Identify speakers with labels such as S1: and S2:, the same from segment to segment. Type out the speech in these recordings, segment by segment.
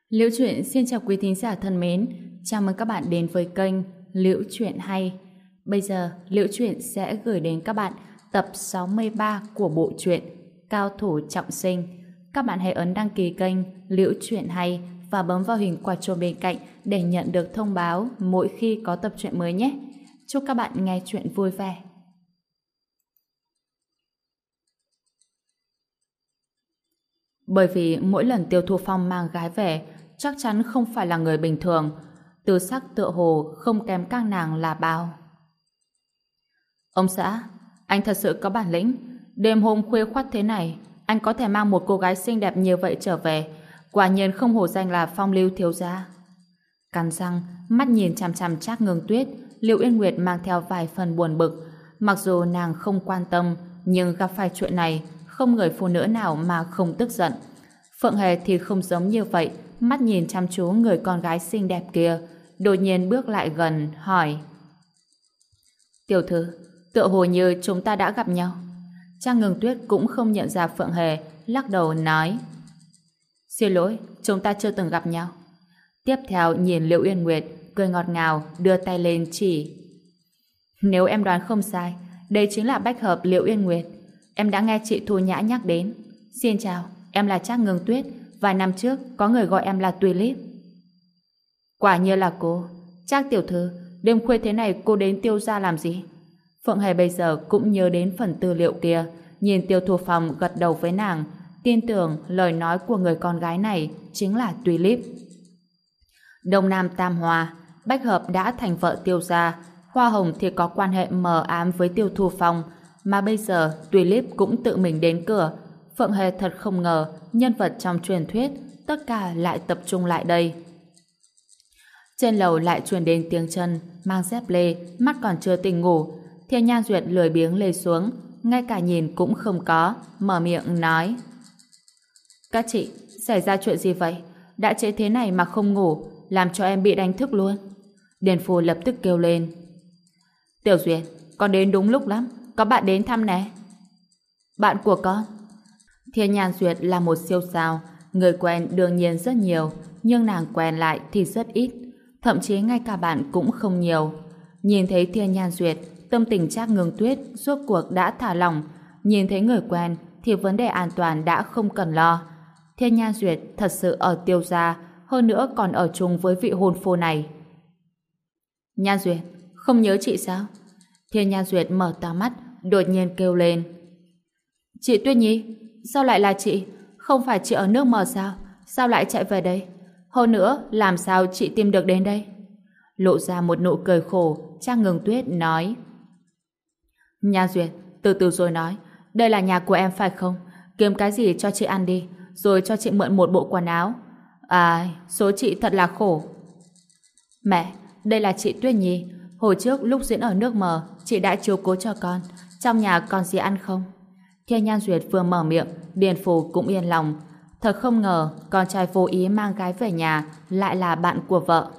S1: Liễu Chuyện xin chào quý thính giả thân mến, chào mừng các bạn đến với kênh Liễu Chuyện Hay. Bây giờ, Liễu Chuyện sẽ gửi đến các bạn tập 63 của bộ truyện Cao Thủ Trọng Sinh. Các bạn hãy ấn đăng ký kênh Liễu Chuyện Hay và bấm vào hình quả chuông bên cạnh để nhận được thông báo mỗi khi có tập truyện mới nhé. Chúc các bạn nghe truyện vui vẻ. Bởi vì mỗi lần Tiêu Thu Phong mang gái về, chắc chắn không phải là người bình thường. Tư sắc tựa hồ không kém các nàng là bao. Ông xã, anh thật sự có bản lĩnh. Đêm hôm khuya khoắt thế này, anh có thể mang một cô gái xinh đẹp như vậy trở về. Quả nhiên không hổ danh là phong lưu thiếu gia. Cắn răng, mắt nhìn chằm chằm Trác Ngưng Tuyết, Liễu Yên Nguyệt mang theo vài phần buồn bực. Mặc dù nàng không quan tâm, nhưng gặp phải chuyện này, không người phụ nữ nào mà không tức giận. Phượng Hề thì không giống như vậy, mắt nhìn chăm chú người con gái xinh đẹp kia, đột nhiên bước lại gần, hỏi: Tiểu thư, tựa hồ như chúng ta đã gặp nhau. Trang Ngưng Tuyết cũng không nhận ra Phượng Hề, lắc đầu nói: Xin lỗi, chúng ta chưa từng gặp nhau. Tiếp theo nhìn Liễu Yên Nguyệt, cười ngọt ngào, đưa tay lên chỉ: Nếu em đoán không sai, đây chính là bách hợp Liễu Yên Nguyệt. Em đã nghe chị Thu Nhã nhắc đến. Xin chào, em là Trác Ngưng Tuyết. Vài năm trước, có người gọi em là Tulip. Quả như là cô. Trác tiểu thư, đêm khuya thế này cô đến Tiêu gia làm gì? Phượng Hề bây giờ cũng nhớ đến phần tư liệu kia, nhìn Tiêu Thu Phong gật đầu với nàng, tin tưởng lời nói của người con gái này chính là Tulip. Đông Nam Tam Hoa, bách hợp đã thành vợ Tiêu gia, Hoa Hồng thì có quan hệ mờ ám với Tiêu Thu Phong, mà bây giờ Tulip cũng tự mình đến cửa. Phượng Hề thật không ngờ nhân vật trong truyền thuyết tất cả lại tập trung lại đây. Trên lầu lại truyền đến tiếng chân, mang dép lê, mắt còn chưa tỉnh ngủ. Thiên Nhan Duyệt lười biếng lê xuống, ngay cả nhìn cũng không có, mở miệng nói: Các chị, xảy ra chuyện gì vậy? Đã trễ thế này mà không ngủ, làm cho em bị đánh thức luôn. Điền Phu lập tức kêu lên: Tiểu Duyệt, con đến đúng lúc lắm, có bạn đến thăm nè. Bạn của con? Thiên Nhan Duyệt là một siêu sao, người quen đương nhiên rất nhiều, nhưng nàng quen lại thì rất ít, thậm chí ngay cả bạn cũng không nhiều. Nhìn thấy Thiên Nhan Duyệt, tâm tình Trác Ngưng Tuyết rốt cuộc đã thả lỏng, nhìn thấy người quen thì vấn đề an toàn đã không cần lo. Thiên Nhan Duyệt thật sự ở Tiêu gia, hơn nữa còn ở chung với vị hôn phu này. Nhan Duyệt, không nhớ chị sao? Thiên Nhan Duyệt mở to mắt, đột nhiên kêu lên: Chị Tuyết Nhi, sao lại là chị? Không phải chị ở nước mờ sao? Sao lại chạy về đây? Hơn nữa, làm sao chị tìm được đến đây? Lộ ra một nụ cười khổ, Trác Ngưng Tuyết nói: Nhan Duyệt, từ từ rồi nói. Đây là nhà của em phải không? Kiếm cái gì cho chị ăn đi, rồi cho chị mượn một bộ quần áo. À, số chị thật là khổ. Mẹ, đây là chị Tuyết Nhi. Hồi trước lúc diễn ở nước mờ, chị đã chiếu cố cho con. Trong nhà còn gì ăn không? Thiên Nhan Duyệt vừa mở miệng, Điền Phù cũng yên lòng. Thật không ngờ con trai vô ý mang gái về nhà lại là bạn của vợ.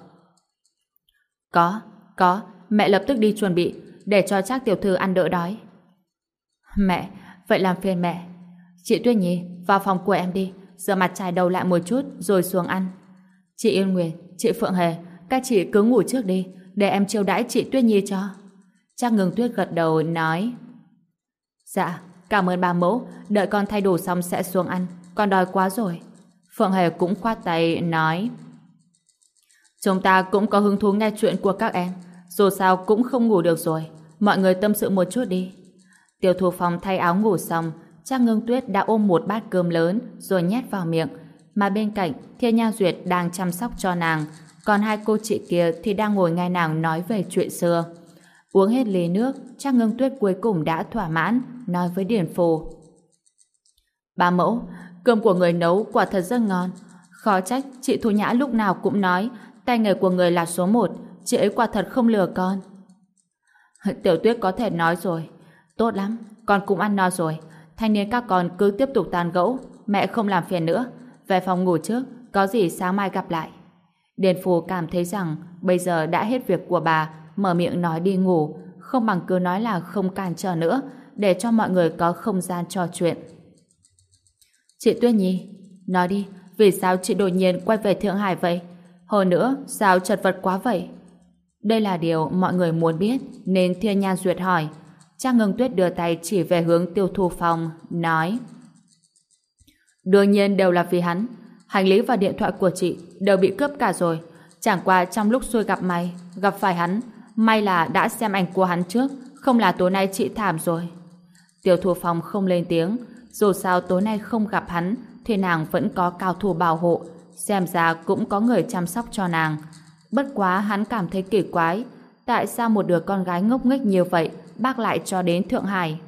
S1: Có, mẹ lập tức đi chuẩn bị để cho Trác tiểu thư ăn đỡ đói. Mẹ, vậy làm phiền mẹ. Chị Tuyết Nhi, vào phòng của em đi, rửa mặt chải đầu lại một chút rồi xuống ăn. Chị Yên Nguyệt, chị Phượng Hề, các chị cứ ngủ trước đi, để em chiêu đãi chị Tuyết Nhi cho. Trác Ngưng Tuyết gật đầu nói: Dạ, cảm ơn bà mẫu, đợi con thay đồ xong sẽ xuống ăn, con đói quá rồi. Phượng Hề cũng khoát tay nói: Chúng ta cũng có hứng thú nghe chuyện của các em, dù sao cũng không ngủ được rồi, mọi người tâm sự một chút đi. Tiêu Thu Phong thay áo ngủ xong, Trác Ngưng Tuyết đã ôm một bát cơm lớn rồi nhét vào miệng, mà bên cạnh Thiên Nha Duyệt đang chăm sóc cho nàng, còn hai cô chị kia thì đang ngồi nghe nàng nói về chuyện xưa. Uống hết ly nước, Trác Ngưng Tuyết cuối cùng đã thỏa mãn, nói với Điền Phù: Bà mẫu, cơm của người nấu quả thật rất ngon. Khó trách chị Thu Nhã lúc nào cũng nói tay nghề của người là số 1, chị ấy quả thật không lừa con. Tiểu Tuyết có thể nói rồi. Tốt lắm, con cũng ăn no rồi. Thanh niên các con cứ tiếp tục tán gẫu, mẹ không làm phiền nữa. Về phòng ngủ trước, có gì sáng mai gặp lại. Điền Phù cảm thấy rằng bây giờ đã hết việc của bà, mở miệng nói đi ngủ, không bằng cứ nói là không cản trở nữa, để cho mọi người có không gian trò chuyện. Chị Tuyết Nhi, nói đi, Vì sao chị đột nhiên quay về Thượng Hải vậy? Hơn nữa, sao chật vật quá vậy? Đây là điều mọi người muốn biết, nên Thiên Nhan Duyệt hỏi. Trang Ngưng Tuyết đưa tay chỉ về hướng Tiêu Thu Phong, nói: đương nhiên đều là vì hắn. Hành lý và điện thoại của chị đều bị cướp cả rồi. Chẳng qua trong lúc xui gặp may, gặp phải hắn, may là đã xem ảnh của hắn trước, không là tối nay chị thảm rồi. Tiêu Thu Phong không lên tiếng, dù sao tối nay không gặp hắn thì nàng vẫn có cao thủ bảo hộ, xem ra cũng có người chăm sóc cho nàng. Bất quá hắn cảm thấy kỳ quái, tại sao một đứa con gái ngốc nghếch như vậy bác lại cho đến Thượng Hải?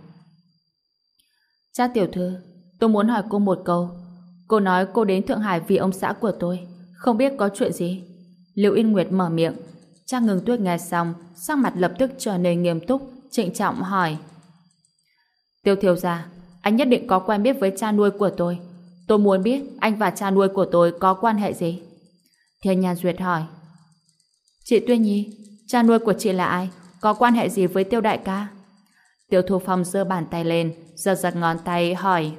S1: Cha tiểu thư, tôi muốn hỏi cô một câu. Cô nói cô đến Thượng Hải vì ông xã của tôi, không biết có chuyện gì? Lưu Yên Nguyệt mở miệng. Trang Ngưng Tuyết nghe xong, sắc mặt lập tức trở nên nghiêm túc, trịnh trọng hỏi: Tiêu thiếu gia, anh nhất định có quen biết với cha nuôi của tôi. Tôi muốn biết anh và cha nuôi của tôi có quan hệ gì? Thiên Nhan Duyệt hỏi: Chị Tuyết Nhi, cha nuôi của chị là ai? Có quan hệ gì với Tiêu đại ca? Tiêu Thu Phong giơ bàn tay lên, giật giật ngón tay hỏi: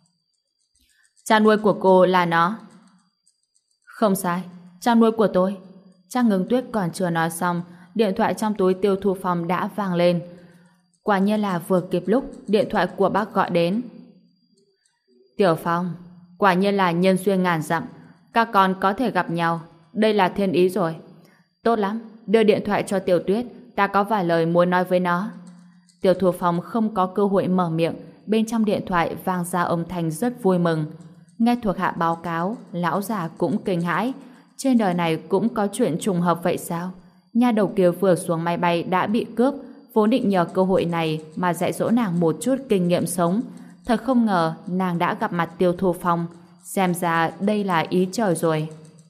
S1: Cha nuôi của cô là nó? Không sai, cha nuôi của tôi. Trang Ngưng Tuyết còn chưa nói xong, điện thoại trong túi Tiêu Thu Phong đã vang lên. Quả nhiên là vừa kịp lúc điện thoại của bác gọi đến. Tiểu Phong, quả nhiên là nhân duyên ngàn dặm, các con có thể gặp nhau, đây là thiên ý rồi. Tốt lắm, đưa điện thoại cho Tiểu Tuyết, ta có vài lời muốn nói với nó. Tiêu Thu Phong không có cơ hội mở miệng, bên trong điện thoại vang ra âm thanh rất vui mừng. Nghe thuộc hạ báo cáo, lão già cũng kinh hãi. Trên đời này cũng có chuyện trùng hợp vậy sao? Nha đầu kia vừa xuống máy bay đã bị cướp, vốn định nhờ cơ hội này mà dạy dỗ nàng một chút kinh nghiệm sống. Thật không ngờ nàng đã gặp mặt Tiêu Thu Phong. Xem ra đây là ý trời rồi.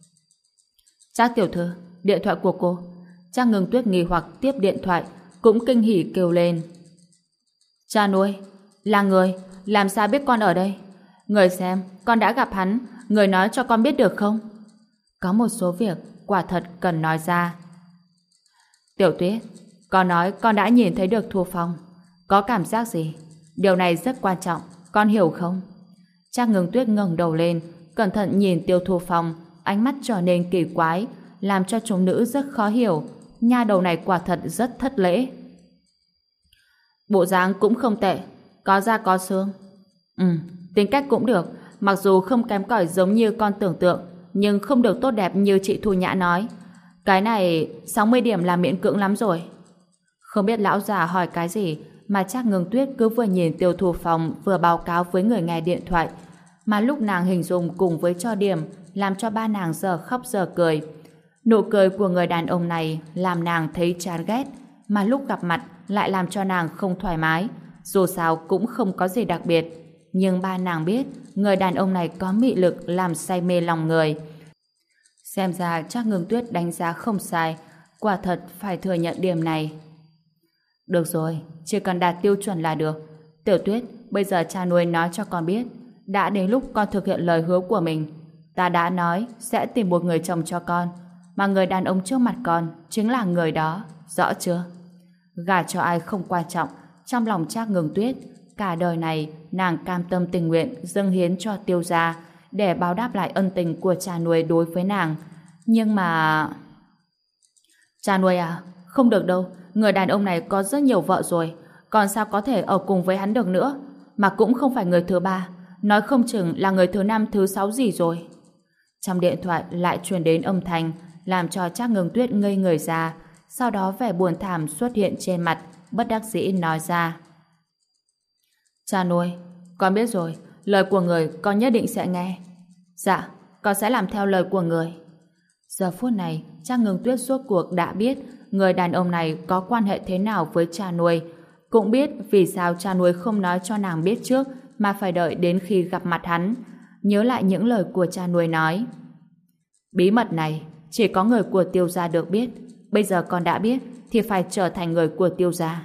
S1: Trác tiểu thư, điện thoại của cô. Trang Ngưng Tuyết nghi hoặc tiếp điện thoại, cũng kinh hỉ kêu lên: Cha nuôi, là người, làm sao biết con ở đây? Người xem, con đã gặp hắn, người nói cho con biết được không? Có một số việc quả thật cần nói ra. Tiểu Tuyết, con nói con đã nhìn thấy được Thu Phong. Có cảm giác gì? Điều này rất quan trọng, con hiểu không? Trang Ngưng Tuyết ngẩng đầu lên, cẩn thận nhìn Tiêu Thu Phong, ánh mắt trở nên kỳ quái, làm cho chúng nữ rất khó hiểu. Nha đầu này quả thật rất thất lễ. Bộ dáng cũng không tệ, có da có xương. Tính cách cũng được, mặc dù không kém cỏi giống như con tưởng tượng, nhưng không được tốt đẹp như chị Thu Nhã nói. Cái này 60 điểm là miễn cưỡng lắm rồi. Không biết lão già hỏi cái gì mà Trác Ngưng Tuyết cứ vừa nhìn Tiêu Thu Phong vừa báo cáo với người nghe điện thoại, mà lúc nàng hình dung cùng với cho điểm làm cho ba nàng giờ khóc giờ cười. Nụ cười của người đàn ông này làm nàng thấy chán ghét, mà lúc gặp mặt lại làm cho nàng không thoải mái. Dù sao cũng không có gì đặc biệt, nhưng ba nàng biết người đàn ông này có mị lực làm say mê lòng người. Xem ra Trác Ngưng Tuyết đánh giá không sai, quả thật phải thừa nhận điểm này. Được rồi, chỉ cần đạt tiêu chuẩn là được. Tiểu Tuyết, bây giờ cha nuôi nói cho con biết, đã đến lúc con thực hiện lời hứa của mình. Ta đã nói sẽ tìm một người chồng cho con, mà người đàn ông trước mặt con chính là người đó, rõ chưa? Gả cho ai không quan trọng, trong lòng Trác Ngưng Tuyết, cả đời này nàng cam tâm tình nguyện dâng hiến cho Tiêu gia để báo đáp lại ân tình của cha nuôi đối với nàng. Nhưng mà... Cha nuôi à, không được đâu, người đàn ông này có rất nhiều vợ rồi, còn sao có thể ở cùng với hắn được nữa, mà cũng không phải người thứ ba, nói không chừng là người thứ năm thứ sáu gì rồi. Trong điện thoại lại truyền đến âm thanh làm cho Trác Ngưng Tuyết ngây người ra, sau đó vẻ buồn thảm xuất hiện trên mặt, bất đắc dĩ nói ra: Cha nuôi, con biết rồi, lời của người con nhất định sẽ nghe. Dạ, con sẽ làm theo lời của người. Giờ phút này, Trác Ngưng Tuyết rốt cuộc đã biết người đàn ông này có quan hệ thế nào với cha nuôi, cũng biết vì sao cha nuôi không nói cho nàng biết trước mà phải đợi đến khi gặp mặt hắn. Nhớ lại những lời của cha nuôi nói: bí mật này chỉ có người của Tiêu gia được biết, bây giờ con đã biết thì phải trở thành người của Tiêu gia.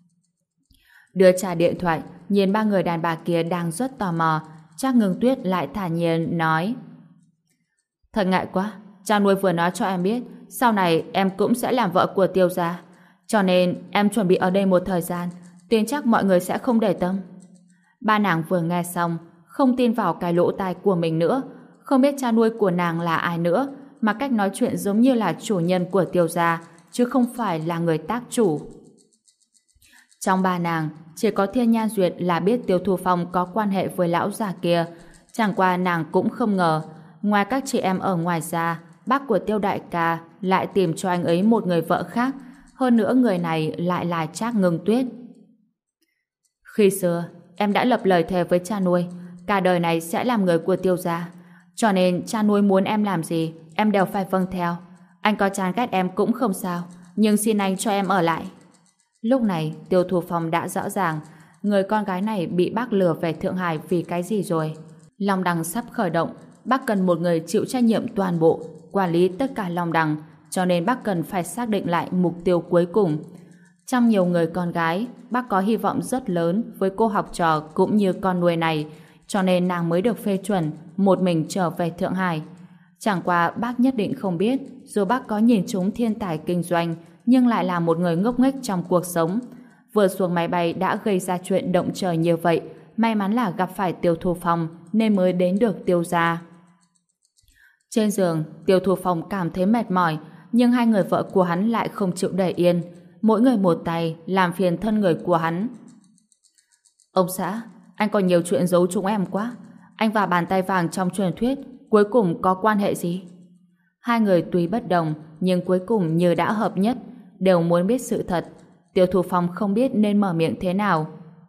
S1: Đưa trả điện thoại, nhìn ba người đàn bà kia đang rất tò mò, Trác Ngưng Tuyết lại thản nhiên nói: thật ngại quá, cha nuôi vừa nói cho em biết sau này em cũng sẽ làm vợ của Tiêu gia, cho nên em chuẩn bị ở đây một thời gian, tin chắc mọi người sẽ không để tâm. Ba nàng vừa nghe xong không tin vào cái lỗ tai của mình nữa, Không biết cha nuôi của nàng là ai nữa, mà cách nói chuyện giống như là chủ nhân của Tiêu gia, chứ không phải là người tác chủ. Trong ba nàng, chỉ có Thiên Nhan Duyệt là biết Tiêu Thu Phong có quan hệ với lão già kia. Chẳng qua nàng cũng không ngờ, ngoài các chị em ở ngoài ra, bác của Tiêu đại ca lại tìm cho anh ấy một người vợ khác, hơn nữa người này lại là Trác Ngưng Tuyết. Khi xưa, em đã lập lời thề với cha nuôi, cả đời này sẽ làm người của Tiêu gia. Cho nên cha nuôi muốn em làm gì, em đều phải vâng theo. Anh có chán ghét em cũng không sao, nhưng xin anh cho em ở lại. Lúc này, Tiêu Thu Phong đã rõ ràng người con gái này bị bác lừa về Thượng Hải vì cái gì rồi. Long Đằng sắp khởi động, bác cần một người chịu trách nhiệm toàn bộ, quản lý tất cả Long Đằng, cho nên bác cần phải xác định lại mục tiêu cuối cùng. Trong nhiều người con gái, bác có hy vọng rất lớn với cô học trò cũng như con nuôi này, cho nên nàng mới được phê chuẩn một mình trở về Thượng Hải. Chẳng qua bác nhất định không biết, dù bác có nhìn trúng thiên tài kinh doanh, nhưng lại là một người ngốc nghếch trong cuộc sống. Vừa xuống máy bay đã gây ra chuyện động trời như vậy, may mắn là gặp phải Tiêu Thu Phong nên mới đến được Tiêu gia. Trên giường, Tiêu Thu Phong cảm thấy mệt mỏi, nhưng hai người vợ của hắn lại không chịu để yên, mỗi người một tay làm phiền thân người của hắn. Ông xã, anh có nhiều chuyện giấu chúng em quá. Anh và bàn tay vàng trong truyền thuyết cuối cùng có quan hệ gì? Hai người tuy bất đồng nhưng cuối cùng như đã hợp nhất, đều muốn biết sự thật. Tiêu Thu Phong không biết nên mở miệng thế nào.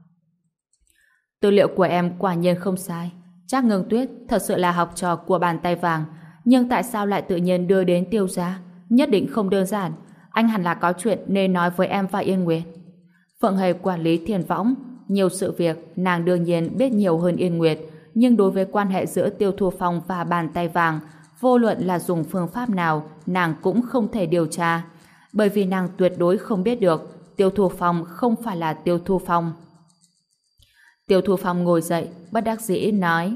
S1: Tư liệu của em quả nhiên không sai. Trác Ngưng Tuyết thật sự là học trò của bàn tay vàng, nhưng tại sao lại tự nhiên đưa đến Tiêu gia? Nhất định không đơn giản. Anh hẳn là có chuyện nên nói với em và Yên Nguyệt. Phượng Hề quản lý Thiền Võng, nhiều sự việc nàng đương nhiên biết nhiều hơn Yên Nguyệt, nhưng đối với quan hệ giữa Tiêu Thu Phong và bàn tay vàng, vô luận là dùng phương pháp nào, nàng cũng không thể điều tra, bởi vì nàng tuyệt đối không biết được Tiêu Thu Phong không phải là Tiêu Thu Phong. Tiêu Thu Phong ngồi dậy, bất đắc dĩ nói: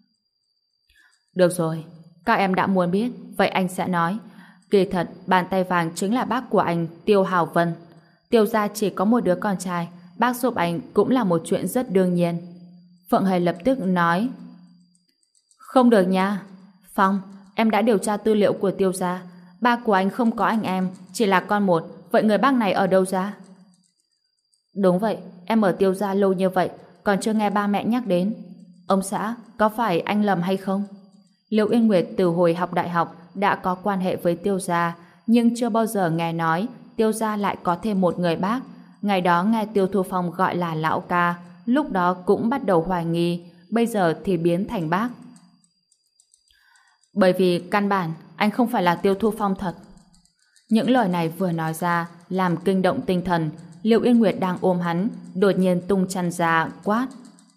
S1: Được rồi, các em đã muốn biết, vậy anh sẽ nói. Kỳ thật, bàn tay vàng chính là bác của anh, Tiêu Hào Vân. Tiêu gia chỉ có một đứa con trai, bác giúp anh cũng là một chuyện rất đương nhiên. Phượng Hề lập tức nói: Không được nha. Phong, em đã điều tra tư liệu của Tiêu gia. Ba của anh không có anh em, chỉ là con một. Vậy người bác này ở đâu ra? Đúng vậy, em ở Tiêu gia lâu như vậy, còn chưa nghe ba mẹ nhắc đến. Ông xã, có phải anh lầm hay không? Liễu Yên Nguyệt từ hồi học đại học đã có quan hệ với Tiêu gia, nhưng chưa bao giờ nghe nói Tiêu gia lại có thêm một người bác. Ngày đó nghe Tiêu Thu Phong gọi là lão ca, lúc đó cũng bắt đầu hoài nghi, bây giờ thì biến thành bác. Bởi vì căn bản anh không phải là Tiêu Thu Phong thật. Những lời này vừa nói ra làm kinh động tinh thần. Liễu Yên Nguyệt đang ôm hắn đột nhiên tung chăn ra quát: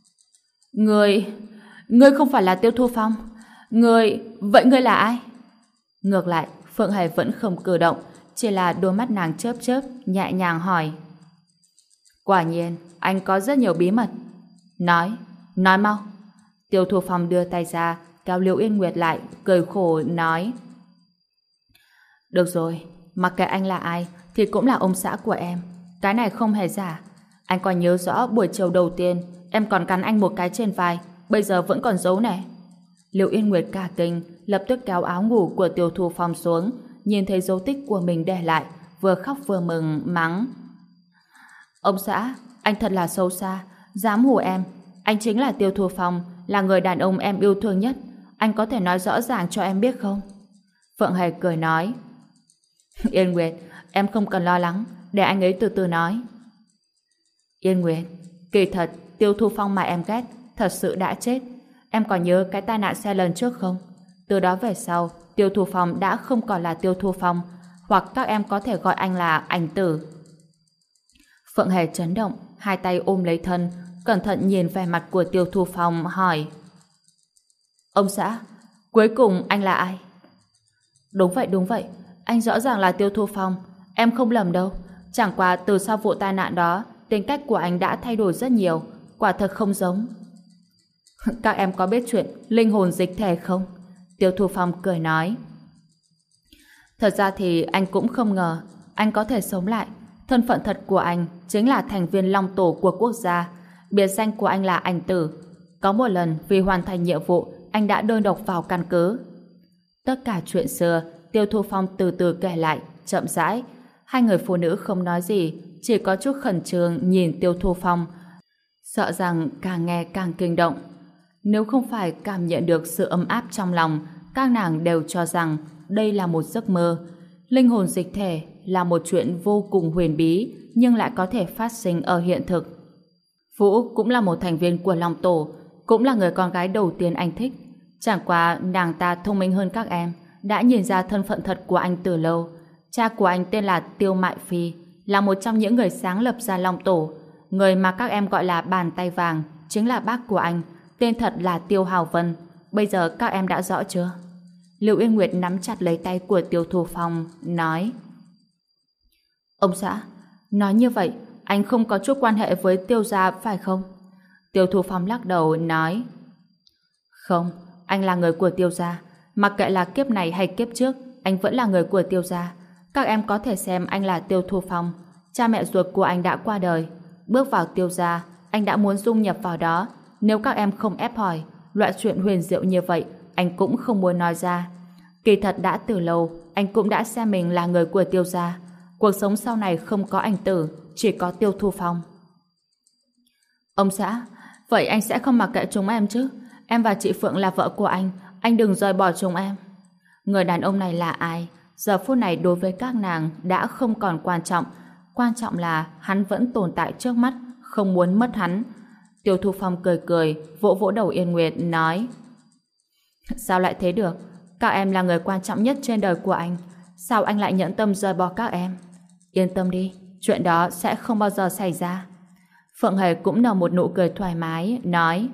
S1: Ngươi không phải là Tiêu Thu Phong? Vậy ngươi là ai? Ngược lại, Phượng Hề vẫn không cử động, chỉ là đôi mắt nàng chớp chớp, nhẹ nhàng hỏi: Quả nhiên, anh có rất nhiều bí mật. Nói mau. Tiêu Thu Phong đưa tay ra, kéo Liễu Yên Nguyệt lại, cười khổ nói: Được rồi, mặc kệ anh là ai, thì cũng là ông xã của em. Cái này không hề giả. Anh còn nhớ rõ buổi chiều đầu tiên, em còn cắn anh một cái trên vai, bây giờ vẫn còn giấu này. Liễu Yên Nguyệt cả kinh, lập tức kéo áo ngủ của Tiêu Thu Phong xuống, nhìn thấy dấu tích của mình để lại, vừa khóc vừa mừng, mắng: Ông xã, anh thật là xấu xa, dám hù em. Anh chính là Tiêu Thu Phong, là người đàn ông em yêu thương nhất. Anh có thể nói rõ ràng cho em biết không? Phượng Hề cười nói: Yên Nguyệt, em không cần lo lắng, để anh ấy từ từ nói. Yên Nguyệt, kỳ thật Tiêu Thu Phong mà em ghét thật sự đã chết. Em còn nhớ cái tai nạn xe lần trước không? Từ đó về sau, Tiêu Thu Phong đã không còn là Tiêu Thu Phong, hoặc các em có thể gọi anh là Ảnh Tử. Phượng Hề chấn động, hai tay ôm lấy thân, cẩn thận nhìn vẻ mặt của Tiêu Thu Phong, hỏi: Ông xã, cuối cùng anh là ai? Đúng vậy, anh rõ ràng là Tiêu Thu Phong, em không lầm đâu. Chẳng qua từ sau vụ tai nạn đó, tính cách của anh đã thay đổi rất nhiều, quả thật không giống. Các em có biết chuyện linh hồn dịch thể không? Tiêu Thu Phong cười nói: Thật ra thì anh cũng không ngờ anh có thể sống lại. Thân phận thật của anh chính là thành viên Long Tổ của quốc gia. Biệt danh của anh là Ảnh Tử. Có một lần vì hoàn thành nhiệm vụ anh đã đơn độc vào căn cứ. Tất cả chuyện xưa, Tiêu Thu Phong từ từ kể lại, chậm rãi. Hai người phụ nữ không nói gì, chỉ có chút khẩn trương nhìn Tiêu Thu Phong, sợ rằng càng nghe càng kinh động. Nếu không phải cảm nhận được sự ấm áp trong lòng, các nàng đều cho rằng đây là một giấc mơ. Linh hồn dịch thể là một chuyện vô cùng huyền bí, nhưng lại có thể phát sinh ở hiện thực. Vũ cũng là một thành viên của Long Tổ, cũng là người con gái đầu tiên anh thích. Chẳng qua nàng ta thông minh hơn các em, đã nhìn ra thân phận thật của anh từ lâu. Cha của anh tên là Tiêu Mại Phi, là một trong những người sáng lập ra Long Tổ. Người mà các em gọi là bàn tay vàng chính là bác của anh, tên thật là Tiêu Hào Vân. Bây giờ các em đã rõ chưa? Lưu Yên Nguyệt nắm chặt lấy tay của Tiêu Thu Phong, nói: Ông xã, nói như vậy, anh không có chút quan hệ với Tiêu gia phải không? Tiêu Thu Phong lắc đầu, nói: Không, anh là người của Tiêu gia. Mặc kệ là kiếp này hay kiếp trước, anh vẫn là người của Tiêu gia. Các em có thể xem anh là Tiêu Thu Phong. Cha mẹ ruột của anh đã qua đời. Bước vào Tiêu gia, anh đã muốn dung nhập vào đó. Nếu các em không ép hỏi, loại chuyện huyền diệu như vậy, anh cũng không muốn nói ra. Kỳ thật đã từ lâu, anh cũng đã xem mình là người của Tiêu gia. Cuộc sống sau này không có anh Tử, chỉ có Tiêu Thu Phong. Ông xã, vậy anh sẽ không mặc kệ chúng em chứ? Em và chị Phượng là vợ của anh đừng rời bỏ chúng em. Người đàn ông này là ai? Giờ phút này đối với các nàng đã không còn quan trọng là hắn vẫn tồn tại trước mắt, không muốn mất hắn. Tiêu Thu Phong cười cười, vỗ vỗ đầu Yên Nguyệt, nói: Sao lại thế được? Các em là người quan trọng nhất trên đời của anh. Sao anh lại nhẫn tâm rời bỏ các em? Yên tâm đi, chuyện đó sẽ không bao giờ xảy ra. Phượng Hề cũng nở một nụ cười thoải mái, nói: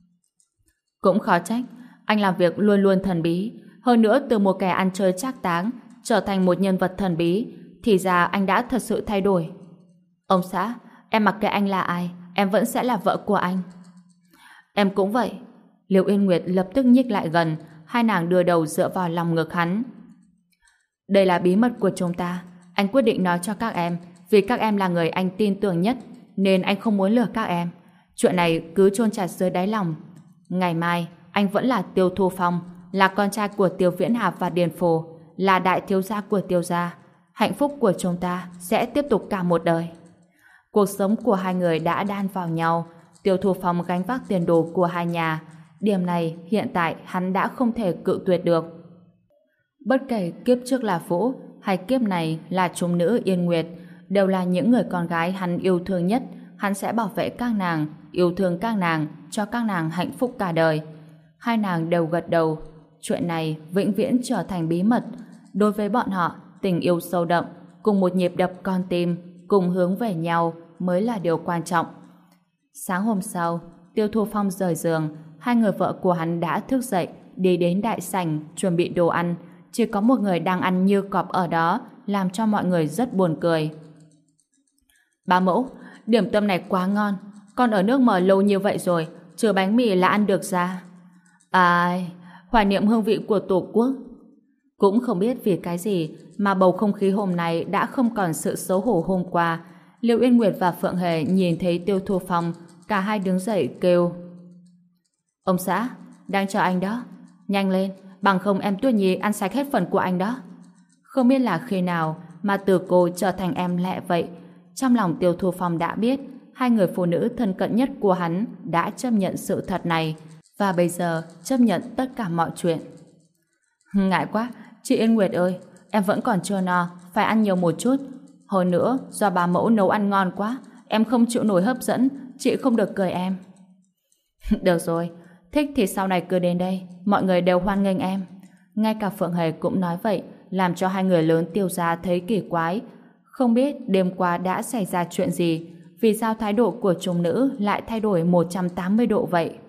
S1: Cũng khó trách, anh làm việc luôn luôn thần bí. Hơn nữa từ một kẻ ăn chơi trác táng trở thành một nhân vật thần bí, thì ra anh đã thật sự thay đổi. Ông xã, em mặc kệ anh là ai, em vẫn sẽ là vợ của anh. Em cũng vậy. Liễu Yên Nguyệt lập tức nhích lại gần, hai nàng đưa đầu dựa vào lòng ngực hắn. Đây là bí mật của chúng ta, anh quyết định nói cho các em, vì các em là người anh tin tưởng nhất, nên anh không muốn lừa các em. Chuyện này cứ chôn chặt dưới đáy lòng. Ngày mai, anh vẫn là Tiêu Thu Phong, là con trai của Tiêu Viễn Hà và Điền Phổ, là đại thiếu gia của Tiêu gia. Hạnh phúc của chúng ta sẽ tiếp tục cả một đời. Cuộc sống của hai người đã đan vào nhau. Tiêu Thu Phong gánh vác tiền đồ của hai nhà. Điểm này hiện tại hắn đã không thể cự tuyệt được. Bất kể kiếp trước là Vũ hay kiếp này là chúng nữ Yên Nguyệt, đều là những người con gái hắn yêu thương nhất. Hắn sẽ bảo vệ các nàng, yêu thương các nàng, cho các nàng hạnh phúc cả đời. Hai nàng đều gật đầu. Chuyện này vĩnh viễn trở thành bí mật. Đối với bọn họ, tình yêu sâu đậm, cùng một nhịp đập con tim, cùng hướng về nhau mới là điều quan trọng. Sáng hôm sau, Tiêu Thu Phong rời giường, hai người vợ của hắn đã thức dậy, đi đến đại sảnh chuẩn bị đồ ăn. Chỉ có một người đang ăn như cọp ở đó, làm cho mọi người rất buồn cười. Bá mẫu, điểm tâm này quá ngon, con ở nước mở lâu như vậy rồi, trừ bánh mì là ăn được ra. Ai, hoài niệm hương vị của Tổ quốc. Cũng không biết vì cái gì mà bầu không khí hôm nay đã không còn sự xấu hổ hôm qua. Liễu Yên Nguyệt và Phượng Hề nhìn thấy Tiêu Thu Phong, cả hai đứng dậy kêu: Ông xã, đang chờ anh đó. Nhanh lên, bằng không em Tuyết Nhi ăn sạch hết phần của anh đó. Không biết là khi nào mà từ cô trở thành em lẹ vậy. Trong lòng Tiêu Thu Phong đã biết hai người phụ nữ thân cận nhất của hắn đã chấp nhận sự thật này, và bây giờ chấp nhận tất cả mọi chuyện. Ngại quá, chị Yên Nguyệt ơi, em vẫn còn chưa no, phải ăn nhiều một chút. Hơn nữa, do bà mẫu nấu ăn ngon quá, em không chịu nổi hấp dẫn, chị không được cười em. Được rồi, thích thì sau này cứ đến đây, mọi người đều hoan nghênh em. Ngay cả Phượng Hề cũng nói vậy, làm cho hai người lớn Tiêu gia thấy kỳ quái. Không biết đêm qua đã xảy ra chuyện gì, vì sao thái độ của chúng nữ lại thay đổi 180 độ vậy?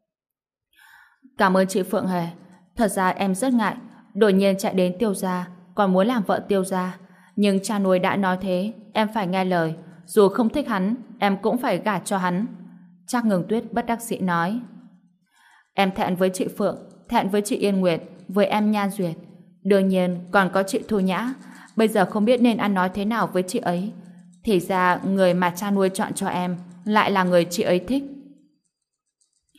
S1: Cảm ơn chị Phượng Hề. Thật ra em rất ngại, đột nhiên chạy đến Tiêu gia, còn muốn làm vợ Tiêu gia. Nhưng cha nuôi đã nói thế, em phải nghe lời. Dù không thích hắn, em cũng phải gả cho hắn. Trác Ngừng Tuyết bất đắc dĩ nói. Em thẹn với chị Phượng, thẹn với chị Yên Nguyệt, với em Nhan Duyệt. Đương nhiên còn có chị Thu Nhã. Bây giờ không biết nên ăn nói thế nào với chị ấy. Thì ra người mà cha nuôi chọn cho em lại là người chị ấy thích.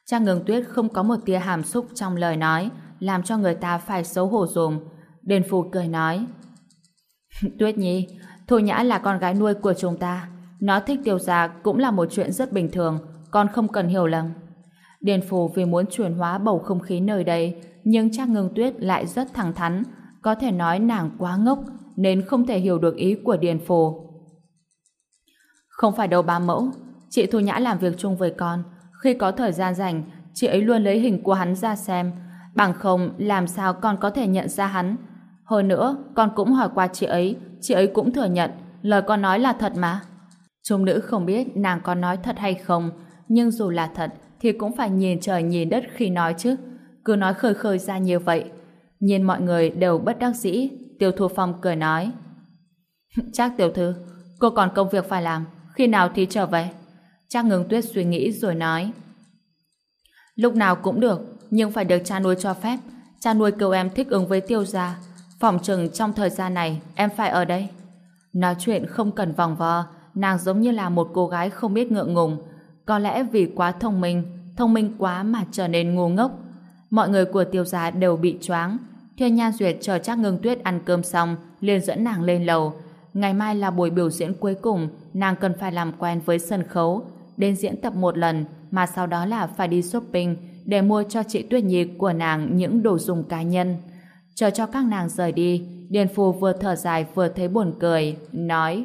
S1: Trang Ngưng Tuyết không có một tia hàm xúc trong lời nói, làm cho người ta phải xấu hổ dùm. Điền Phù cười nói: Tuyết Nhi, Thôi Nhã là con gái nuôi của chúng ta. Nó thích Tiêu gia cũng là một chuyện rất bình thường, con không cần hiểu lầm. Điền Phù vì muốn chuyển hóa bầu không khí nơi đây, nhưng Trang Ngưng Tuyết lại rất thẳng thắn, có thể nói nàng quá ngốc nên không thể hiểu được ý của Điền Phù. Không phải đâu bá mẫu, chị Thu Nhã làm việc chung với con, khi có thời gian rảnh, chị ấy luôn lấy hình của hắn ra xem, bằng không làm sao con có thể nhận ra hắn. Hơn nữa, con cũng hỏi qua chị ấy cũng thừa nhận, lời con nói là thật mà. Trung nữ không biết nàng có nói thật hay không, nhưng dù là thật thì cũng phải nhìn trời nhìn đất khi nói chứ, cứ nói khơi khơi ra như vậy. Nhìn mọi người đều bất đắc dĩ, Tiêu Thu Phong cười nói: Trác tiểu thư, cô còn công việc phải làm, khi nào thì trở về? Trác Ngưng Tuyết suy nghĩ rồi nói: Lúc nào cũng được, nhưng phải được cha nuôi cho phép. Cha nuôi kêu em thích ứng với Tiêu gia, phỏng chừng trong thời gian này em phải ở đây. Nói chuyện không cần vòng vo, nàng giống như là một cô gái không biết ngượng ngùng, có lẽ vì quá thông minh quá mà trở nên ngu ngốc. Mọi người của Tiêu gia đều bị choáng. Thiên Nhan Duyệt chờ Trác Ngưng Tuyết ăn cơm xong liền dẫn nàng lên lầu. Ngày mai là buổi biểu diễn cuối cùng, nàng cần phải làm quen với sân khấu, đến diễn tập một lần, mà sau đó là phải đi shopping để mua cho chị Tuyết Nhi của nàng những đồ dùng cá nhân. Chờ cho các nàng rời đi, Điền Phù vừa thở dài vừa thấy buồn cười, nói: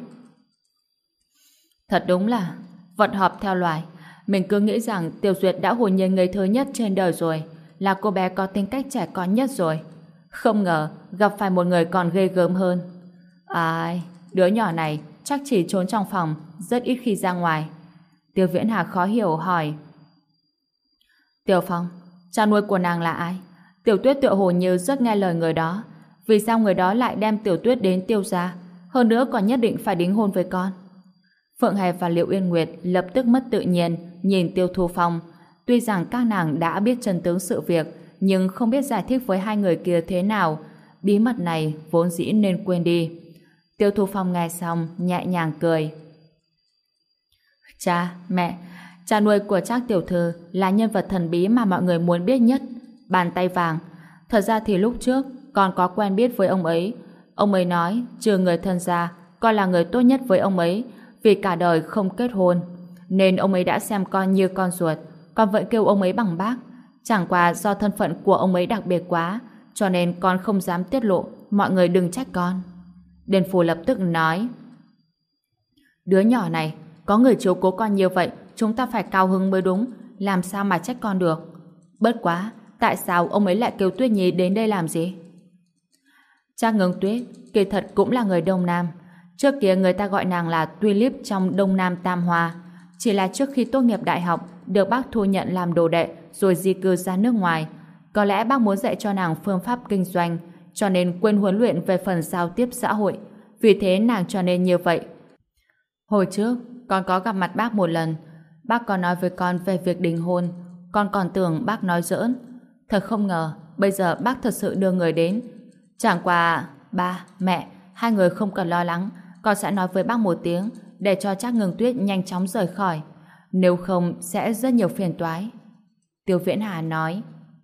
S1: Thật đúng là vật hợp theo loài. Mình cứ nghĩ rằng Tiểu Duyệt đã hồn nhiên ngây thơ nhất trên đời rồi, là cô bé có tính cách trẻ con nhất rồi. Không ngờ gặp phải một người còn ghê gớm hơn. Ai, đứa nhỏ này chắc chỉ trốn trong phòng, rất ít khi ra ngoài. Tiêu Viễn Hà khó hiểu hỏi: Tiểu Phong, cha nuôi của nàng là ai? Tiểu Tuyết tựa hồ như rất nghe lời người đó. Vì sao người đó lại đem Tiểu Tuyết đến Tiêu gia, hơn nữa còn nhất định phải đính hôn với con? Phượng Hề và Liệu Uyên Nguyệt lập tức mất tự nhiên nhìn Tiêu Thu Phong. Tuy rằng các nàng đã biết chân tướng sự việc, nhưng không biết giải thích với hai người kia thế nào. Bí mật này vốn dĩ nên quên đi. Tiêu Thu Phong nghe xong nhẹ nhàng cười: Cha, mẹ, cha nuôi của Trác tiểu thư là nhân vật thần bí mà mọi người muốn biết nhất, bàn tay vàng. Thật ra thì lúc trước con có quen biết với ông ấy. Ông ấy nói trừ người thân ra, con là người tốt nhất với ông ấy, vì cả đời không kết hôn, nên ông ấy đã xem con như con ruột. Con vẫn kêu ông ấy bằng bác. Chẳng qua do thân phận của ông ấy đặc biệt quá, cho nên con không dám tiết lộ, mọi người đừng trách con. Điền Phù lập tức nói: Đứa nhỏ này, có người chiếu cố con như vậy, chúng ta phải cao hứng mới đúng, làm sao mà trách con được. Bất quá, tại sao ông ấy lại kêu Tuyết Nhi đến đây làm gì? Trác Ngưng Tuyết kỳ thật cũng là người Đông Nam. Trước kia người ta gọi nàng là Tulip trong Đông Nam Tam Hoa. Chỉ là trước khi tốt nghiệp đại học được bác thu nhận làm đồ đệ rồi di cư ra nước ngoài. Có lẽ bác muốn dạy cho nàng phương pháp kinh doanh, cho nên quên huấn luyện về phần giao tiếp xã hội. Vì thế nàng cho nên như vậy. Hồi trước con có gặp mặt bác một lần. Bác có nói với con về việc đính hôn. Con còn tưởng bác nói giỡn. Thật không ngờ bây giờ bác thật sự đưa người đến. Chẳng qua ba, mẹ, hai người không cần lo lắng, con sẽ nói với bác một tiếng để cho Trác Ngưng Tuyết nhanh chóng rời khỏi, nếu không sẽ rất nhiều phiền toái. Tiêu Viễn Hà nói: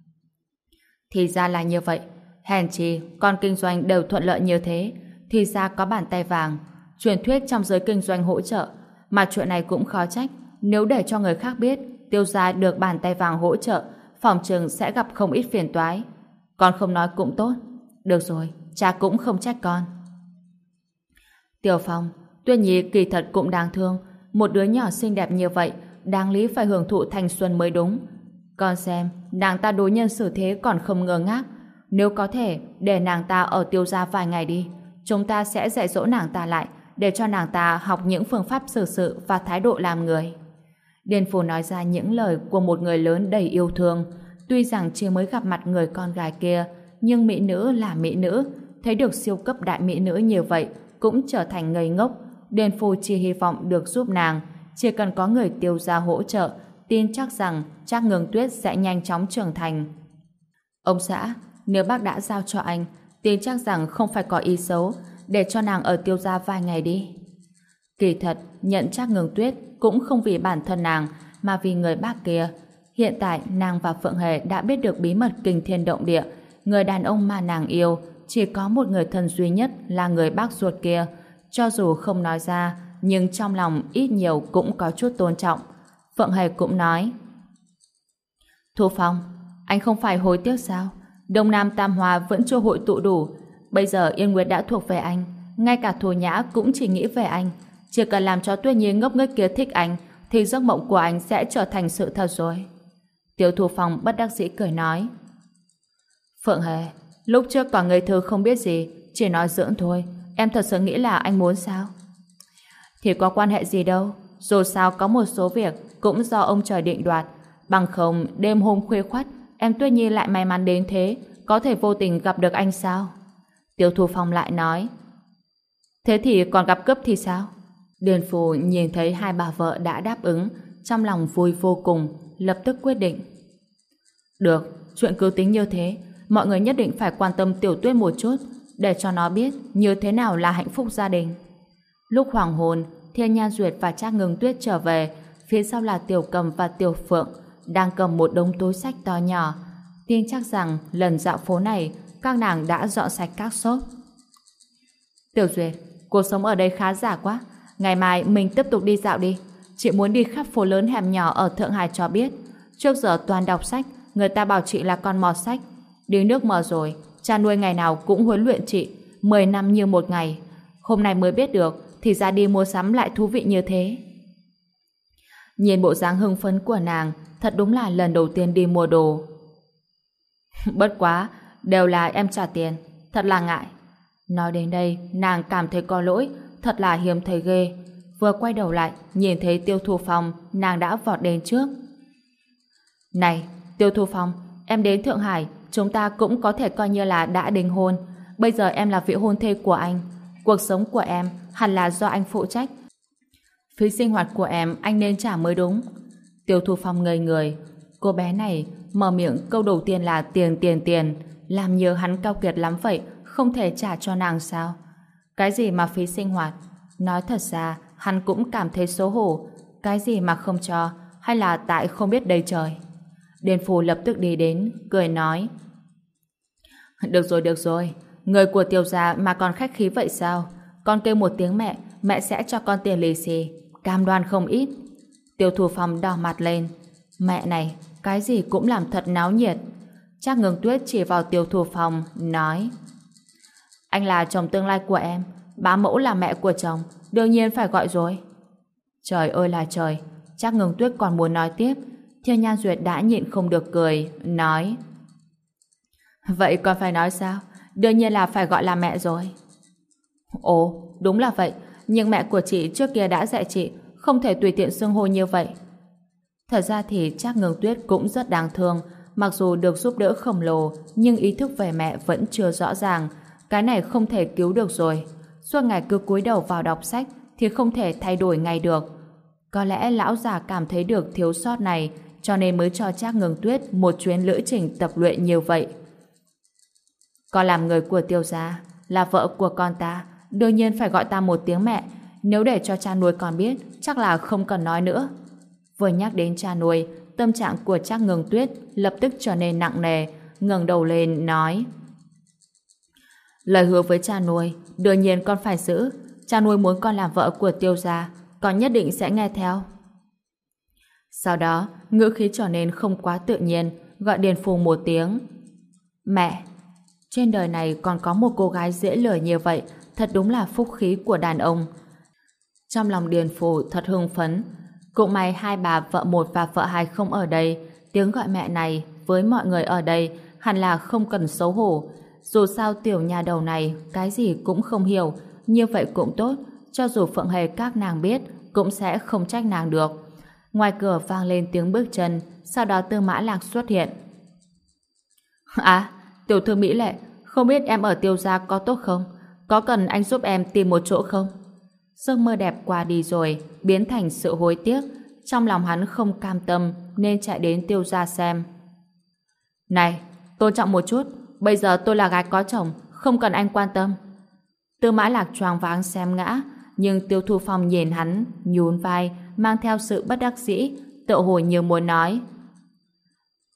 S1: Thì ra là như vậy, hèn chi con kinh doanh đều thuận lợi như thế, thì ra có bàn tay vàng. Truyền thuyết trong giới kinh doanh hỗ trợ, mà chuyện này cũng khó trách, nếu để cho người khác biết Tiêu gia được bàn tay vàng hỗ trợ, phòng chừng sẽ gặp không ít phiền toái. Con không nói cũng tốt. Được rồi, cha cũng không trách con. Tiểu Phong, Tuyết Nhi kỳ thật cũng đáng thương. Một đứa nhỏ xinh đẹp như vậy, đáng lý phải hưởng thụ thanh xuân mới đúng. Con xem, nàng ta đối nhân xử thế còn không ngơ ngác. Nếu có thể, để nàng ta ở Tiêu gia vài ngày đi. Chúng ta sẽ dạy dỗ nàng ta lại, để cho nàng ta học những phương pháp xử sự và thái độ làm người. Điền Phù nói ra những lời của một người lớn đầy yêu thương. Tuy rằng chỉ mới gặp mặt người con gái kia, nhưng mỹ nữ là mỹ nữ, thấy được siêu cấp đại mỹ nữ như vậy cũng trở thành ngây ngốc. Điền Phù chỉ hy vọng được giúp nàng, chỉ cần có người Tiêu gia hỗ trợ, tin chắc rằng Trác Ngưng Tuyết sẽ nhanh chóng trưởng thành. Ông xã, nếu bác đã giao cho anh, tin chắc rằng không phải có ý xấu, để cho nàng ở Tiêu gia vài ngày đi. Kỳ thật, nhận Trác Ngưng Tuyết cũng không vì bản thân nàng, mà vì người bác kia. Hiện tại nàng và Phượng Hề đã biết được bí mật kinh thiên động địa. Người đàn ông mà nàng yêu chỉ có một người thân duy nhất là người bác ruột kia. Cho dù không nói ra, nhưng trong lòng ít nhiều cũng có chút tôn trọng. Phượng Hề cũng nói: Thu Phong, anh không phải hối tiếc sao? Đông Nam Tam Hoa vẫn chưa hội tụ đủ. Bây giờ Yên Nguyệt đã thuộc về anh. Ngay cả Thù Nhã cũng chỉ nghĩ về anh. Chỉ cần làm cho Tuyết Nhi ngốc nghếch kia thích anh, thì giấc mộng của anh sẽ trở thành sự thật rồi. Tiêu Thu Phong bất đắc dĩ cười nói: Phượng Hề, lúc trước còn ngây thơ không biết gì, chỉ nói giỡn thôi. Em thật sự nghĩ là anh muốn sao? Thì có quan hệ gì đâu. Dù sao có một số việc cũng do ông trời định đoạt. Bằng không đêm hôm khuya khoắt em Tuyết Nhi lại may mắn đến thế, có thể vô tình gặp được anh sao? Tiêu Thu Phong lại nói: Thế thì còn gặp cướp thì sao? Điền Phù nhìn thấy hai bà vợ đã đáp ứng, trong lòng vui vô cùng, lập tức quyết định: Được, chuyện cứ tính như thế. Mọi người nhất định phải quan tâm Tiểu Tuyết một chút, để cho nó biết như thế nào là hạnh phúc gia đình. Lúc hoàng hôn, Thiên Nha Duyệt và Trác Ngưng Tuyết trở về, phía sau là Tiểu Cầm và Tiểu Phượng đang cầm một đống túi xách to nhỏ. Tin chắc rằng lần dạo phố này các nàng đã dọn sạch các xốp. Tiểu Duyệt, cuộc sống ở đây khá giả quá. Ngày mai mình tiếp tục đi dạo đi. Chị muốn đi khắp phố lớn hẻm nhỏ ở Thượng Hải cho biết. Trước giờ toàn đọc sách, người ta bảo chị là con mọt sách. Đi nước mở rồi, cha nuôi ngày nào cũng huấn luyện chị, 10 năm như một ngày. Hôm nay mới biết được, thì ra đi mua sắm lại thú vị như thế. Nhìn bộ dáng hưng phấn của nàng, thật đúng là lần đầu tiên đi mua đồ. Bất quá, đều là em trả tiền, thật là ngại. Nói đến đây, nàng cảm thấy có lỗi, thật là hiếm thấy ghê. Vừa quay đầu lại, nhìn thấy Tiêu Thu Phong, nàng đã vọt đến trước. Này, Tiêu Thu Phong, em đến Thượng Hải, chúng ta cũng có thể coi như là đã đính hôn. Bây giờ em là vị hôn thê của anh. Cuộc sống của em hẳn là do anh phụ trách. Phí sinh hoạt của em anh nên trả mới đúng. Tiêu Thu Phong ngây người. Cô bé này mở miệng câu đầu tiên là tiền. Làm như hắn cao kiệt lắm vậy, không thể trả cho nàng sao? Cái gì mà phí sinh hoạt? Nói thật ra, hắn cũng cảm thấy xấu hổ. Cái gì mà không cho? Hay là tại không biết đầy trời? Điền Phù lập tức đi đến, cười nói: Được rồi. Người của Tiêu gia mà còn khách khí vậy sao? Con kêu một tiếng mẹ, mẹ sẽ cho con tiền lì xì. Cam đoan không ít. Tiêu Thu Phong đỏ mặt lên. Mẹ này, cái gì cũng làm thật náo nhiệt. Trác Ngưng Tuyết chỉ vào Tiêu Thu Phong, nói: Anh là chồng tương lai của em, bá mẫu là mẹ của chồng, đương nhiên phải gọi rồi. Trời ơi là trời, Trác Ngưng Tuyết còn muốn nói tiếp, Thiên Nha Duyệt đã nhịn không được cười, nói: Vậy còn phải nói sao? Đương nhiên là phải gọi là mẹ rồi. Ồ, đúng là vậy, nhưng mẹ của chị trước kia đã dạy chị không thể tùy tiện xưng hô như vậy. Thật ra thì Trác Ngưng Tuyết cũng rất đáng thương, mặc dù được giúp đỡ khổng lồ, nhưng ý thức về mẹ vẫn chưa rõ ràng. Cái này không thể cứu được rồi. Suốt ngày cứ cúi đầu vào đọc sách thì không thể thay đổi ngay được. Có lẽ lão già cảm thấy được thiếu sót này, cho nên mới cho Trác Ngưng Tuyết một chuyến lữ trình tập luyện như vậy. Con làm người của Tiêu gia, là vợ của con ta, đương nhiên phải gọi ta một tiếng mẹ. Nếu để cho cha nuôi con biết, chắc là không cần nói nữa. Vừa nhắc đến cha nuôi, tâm trạng của Trác Ngưng Tuyết lập tức trở nên nặng nề, ngẩng đầu lên nói: Lời hứa với cha nuôi, đương nhiên con phải giữ. Cha nuôi muốn con làm vợ của Tiêu gia, con nhất định sẽ nghe theo. Sau đó, ngữ khí trở nên không quá tự nhiên, gọi Điền Phù một tiếng: Mẹ. Trên đời này còn có một cô gái dễ lừa như vậy, thật đúng là phúc khí của đàn ông. Trong lòng Điền Phù thật hưng phấn. Cũng may hai bà vợ một và vợ hai không ở đây, tiếng gọi mẹ này với mọi người ở đây hẳn là không cần xấu hổ. Dù sao tiểu nhà đầu này cái gì cũng không hiểu, như vậy cũng tốt, cho dù Phượng Hề các nàng biết cũng sẽ không trách nàng được. Ngoài cửa vang lên tiếng bước chân, sau đó Tư Mã Lạc xuất hiện. À, tiểu thư Mỹ Lệ, không biết em ở Tiêu gia có tốt không? Có cần anh giúp em tìm một chỗ không? Giấc mơ đẹp qua đi rồi, biến thành sự hối tiếc. Trong lòng hắn không cam tâm nên chạy đến Tiêu gia xem. Này, tôn trọng một chút, bây giờ tôi là gái có chồng, không cần anh quan tâm. Tư Mã Lạc choáng váng xem ngã, nhưng Tiêu Thu Phong nhìn hắn, nhún vai, mang theo sự bất đắc dĩ, tựa hồ như muốn nói: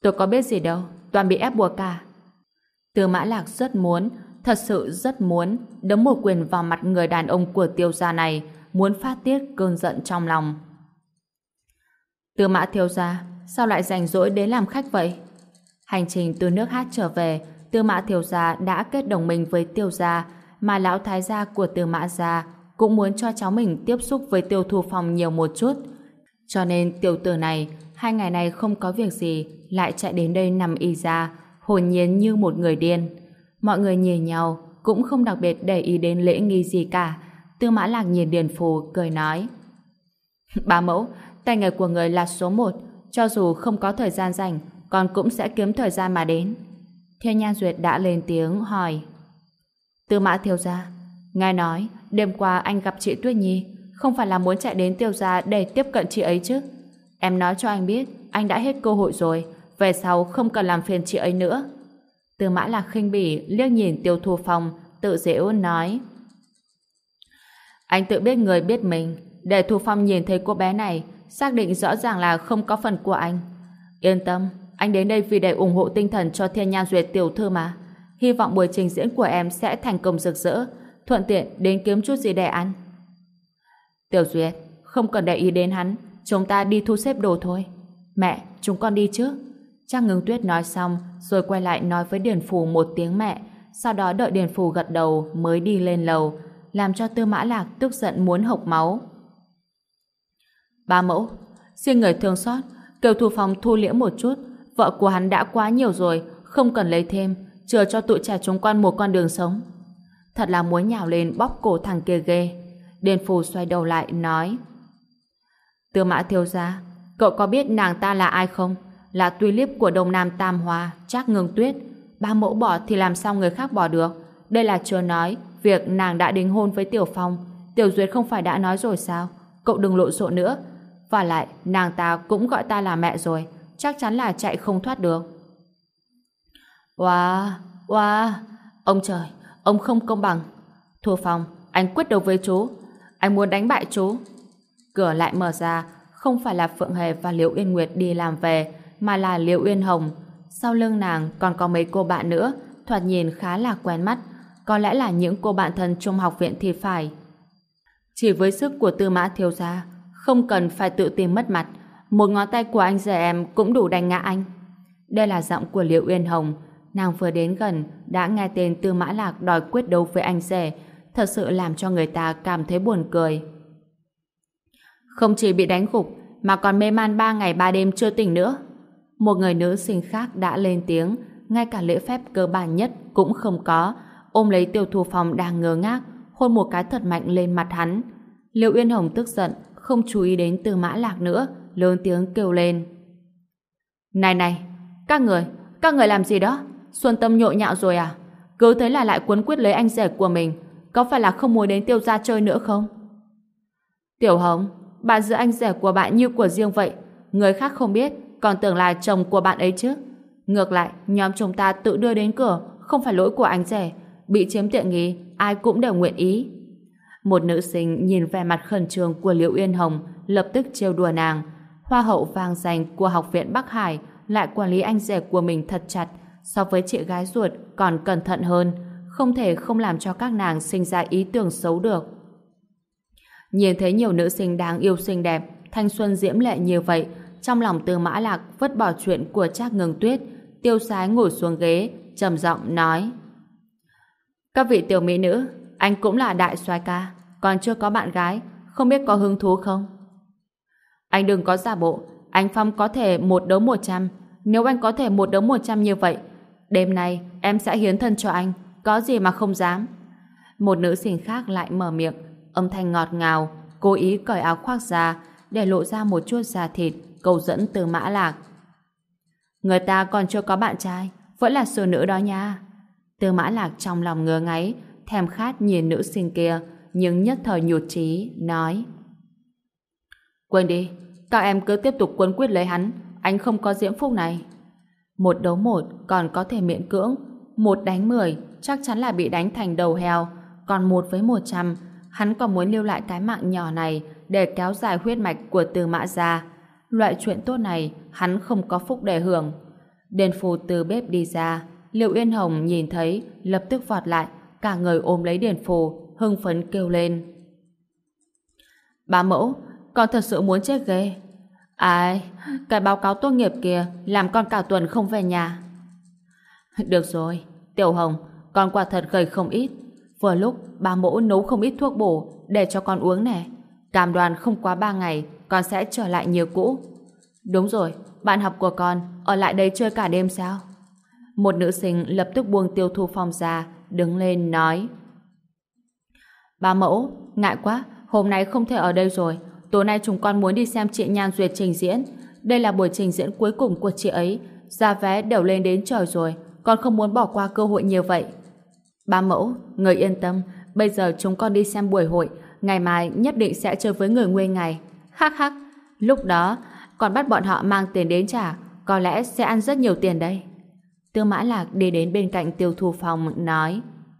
S1: Tôi có biết gì đâu, toàn bị ép buộc cả. Tư Mã Lạc rất muốn, thật sự rất muốn đấm một quyền vào mặt người đàn ông của Tiêu gia này, muốn phát tiết cơn giận trong lòng. Tư Mã thiếu gia, sao lại rảnh rỗi đến làm khách vậy? Hành trình từ nước Hát trở về, Tư Mã thiếu gia đã kết đồng minh với Tiêu gia, mà lão thái gia của Tư Mã gia cũng muốn cho cháu mình tiếp xúc với Tiêu Thu Phong nhiều một chút. Cho nên tiểu tử này 2 ngày này không có việc gì lại chạy đến đây nằm y ra, hồn nhiên như một người điên. Mọi người nhìn nhau cũng không đặc biệt để ý đến lễ nghi gì cả. Tư Mã Lạc nhìn Điền Phù cười nói: Bá mẫu, tay nghề của người là số 1, cho dù không có thời gian rảnh, con cũng sẽ kiếm thời gian mà đến. Thiên Nhan Duyệt đã lên tiếng hỏi: Tư Mã thiếu gia, nghe nói đêm qua anh gặp chị Tuyết Nhi, không phải là muốn chạy đến Tiêu gia để tiếp cận chị ấy chứ? Em nói cho anh biết, anh đã hết cơ hội rồi, về sau không cần làm phiền chị ấy nữa. Tư Mã Lạc khinh bỉ liếc nhìn Tiêu Thu Phong, tự giễu nói: Anh tự biết người biết mình, để Thu Phong nhìn thấy cô bé này, xác định rõ ràng là không có phần của anh. Yên tâm, anh đến đây vì để ủng hộ tinh thần cho Thiên Nhan Duyệt tiểu thư mà. Hy vọng buổi trình diễn của em sẽ thành công rực rỡ, thuận tiện đến kiếm chút gì để ăn. Tiểu Duyệt, không cần để ý đến hắn, chúng ta đi thu xếp đồ thôi. Mẹ, chúng con đi trước. Trang Ngưng Tuyết nói xong rồi quay lại nói với Điền Phù một tiếng mẹ, sau đó đợi Điền Phù gật đầu mới đi lên lầu, làm cho Tư Mã Lạc tức giận muốn hộc máu. Bá mẫu, xin người thương xót, kêu Thu Phong thu liễm một chút, vợ của hắn đã quá nhiều rồi, không cần lấy thêm, chừa cho tụi trẻ chúng con một con đường sống. Thật là muốn nhào lên bóp cổ thằng kia ghê. Điền Phù xoay đầu lại nói: Tư Mã thiếu gia, cậu có biết nàng ta là ai không? Là tulip của Đông Nam Tam Hoa, Trác Ngưng Tuyết. Bá mẫu bỏ thì làm sao người khác bỏ được? Đây là chưa nói việc nàng đã đính hôn với Tiểu Phong. Tiểu Duyệt không phải đã nói rồi sao? Cậu đừng lộn xộn nữa. Và lại, nàng ta cũng gọi ta là mẹ rồi, chắc chắn là chạy không thoát được. Wow, wow, ông trời, ông không công bằng. Thu Phong, anh quyết đấu với chú. Anh muốn đánh bại chú. Cửa lại mở ra, không phải là Phượng Hề và Liễu Uyên Nguyệt đi làm về, mà là Liễu Uyên Hồng. Sau lưng nàng còn có mấy cô bạn nữa, thoạt nhìn khá là quen mắt, có lẽ là những cô bạn thân trong học viện thì phải. Chỉ với sức của Tư Mã thiếu gia, không cần phải tự tìm mất mặt, một ngón tay của anh rể em cũng đủ đánh ngã anh. Đây là giọng của Liễu Uyên Hồng, nàng vừa đến gần đã nghe tên Tư Mã Lạc đòi quyết đấu với anh rể, thật sự làm cho người ta cảm thấy buồn cười. Không chỉ bị đánh gục mà còn mê man 3 ngày 3 đêm chưa tỉnh nữa. Một người nữ sinh khác đã lên tiếng, ngay cả lễ phép cơ bản nhất cũng không có, ôm lấy Tiêu Thu Phong đang ngơ ngác, hôn một cái thật mạnh lên mặt hắn. Liễu Uyên Hồng tức giận, không chú ý đến Tư Mã Lạc nữa, lớn tiếng kêu lên: Này này, các người làm gì đó? Xuân Tâm nhộn nhạo rồi à? Cứ thế là lại quấn quýt lấy anh rể của mình, có phải là không muốn đến Tiêu gia chơi nữa không? Tiểu Hồng, bạn giữ anh rể của bạn như của riêng vậy, người khác không biết, còn tưởng là chồng của bạn ấy chứ. Ngược lại, nhóm chúng ta tự đưa đến cửa, không phải lỗi của anh rể, bị chiếm tiện nghi, ai cũng đều nguyện ý. Một nữ sinh nhìn vẻ mặt khẩn trương của Liễu Uyên Hồng, lập tức trêu đùa nàng. Hoa hậu vang danh của học viện Bắc Hải lại quản lý anh rể của mình thật chặt, so với chị gái ruột còn cẩn thận hơn, không thể không làm cho các nàng sinh ra ý tưởng xấu được. Nhìn thấy nhiều nữ sinh đáng yêu xinh đẹp, thanh xuân diễm lệ như vậy, trong lòng Tư Mã Lạc vứt bỏ chuyện của Trác Ngưng Tuyết, tiêu sái ngồi xuống ghế, trầm giọng nói: Các vị tiểu mỹ nữ, anh cũng là đại soái ca, còn chưa có bạn gái, không biết có hứng thú không? Anh đừng có giả bộ, anh Phong có thể 1 đấu 100, nếu anh có thể 1 đấu 100 như vậy, đêm nay em sẽ hiến thân cho anh, có gì mà không dám. Một nữ sinh khác lại mở miệng, âm thanh ngọt ngào, cố ý cởi áo khoác ra để lộ ra một chút da thịt, cầu dẫn Tư Mã Lạc. Người ta còn chưa có bạn trai, vẫn là sư nữ đó nha. Tư Mã Lạc trong lòng ngứa ngáy, thèm khát nhìn nữ sinh kia, nhưng nhất thời nhụt chí, nói: Quên đi, các em cứ tiếp tục quấn quýt lấy hắn, anh không có diễm phúc này. 1 đấu 1 còn có thể miễn cưỡng, 1 đánh 10 chắc chắn là bị đánh thành đầu heo, còn 1 với 100, hắn còn muốn lưu lại cái mạng nhỏ này để kéo dài huyết mạch của Tư Mã gia. Loại chuyện tốt này hắn không có phúc để hưởng. Đền Phù từ bếp đi ra, Liệu Yên Hồng nhìn thấy, lập tức vọt lại, cả người ôm lấy Điền Phù, hưng phấn kêu lên. Bá mẫu, con thật sự muốn chết ghê. Ai, cái báo cáo tốt nghiệp kia làm con cả tuần không về nhà. Được rồi, Tiểu Hồng, con quả thật gầy không ít. Vừa lúc bá mẫu nấu không ít thuốc bổ để cho con uống nè. Cam đoan không quá 3 ngày con sẽ trở lại như cũ. Đúng rồi, bạn học của con ở lại đây chơi cả đêm sao? Một nữ sinh lập tức buông Tiêu Thu Phong ra, đứng lên nói. Bá mẫu, ngại quá, hôm nay không thể ở đây rồi. Tối nay chúng con muốn đi xem chị Nhan Duyệt trình diễn. Đây là buổi trình diễn cuối cùng của chị ấy. Giá vé đều lên đến trời rồi. Con không muốn bỏ qua cơ hội như vậy. Bá mẫu, người yên tâm. Bây giờ chúng con đi xem buổi hội. Ngày mai nhất định sẽ chơi với người Nguyên ngày. Hắc hắc. Lúc đó, còn bắt bọn họ mang tiền đến trả. Có lẽ sẽ ăn rất nhiều tiền đây. Tư Mã Lạc đi đến bên cạnh Tiêu Thu Phong nói.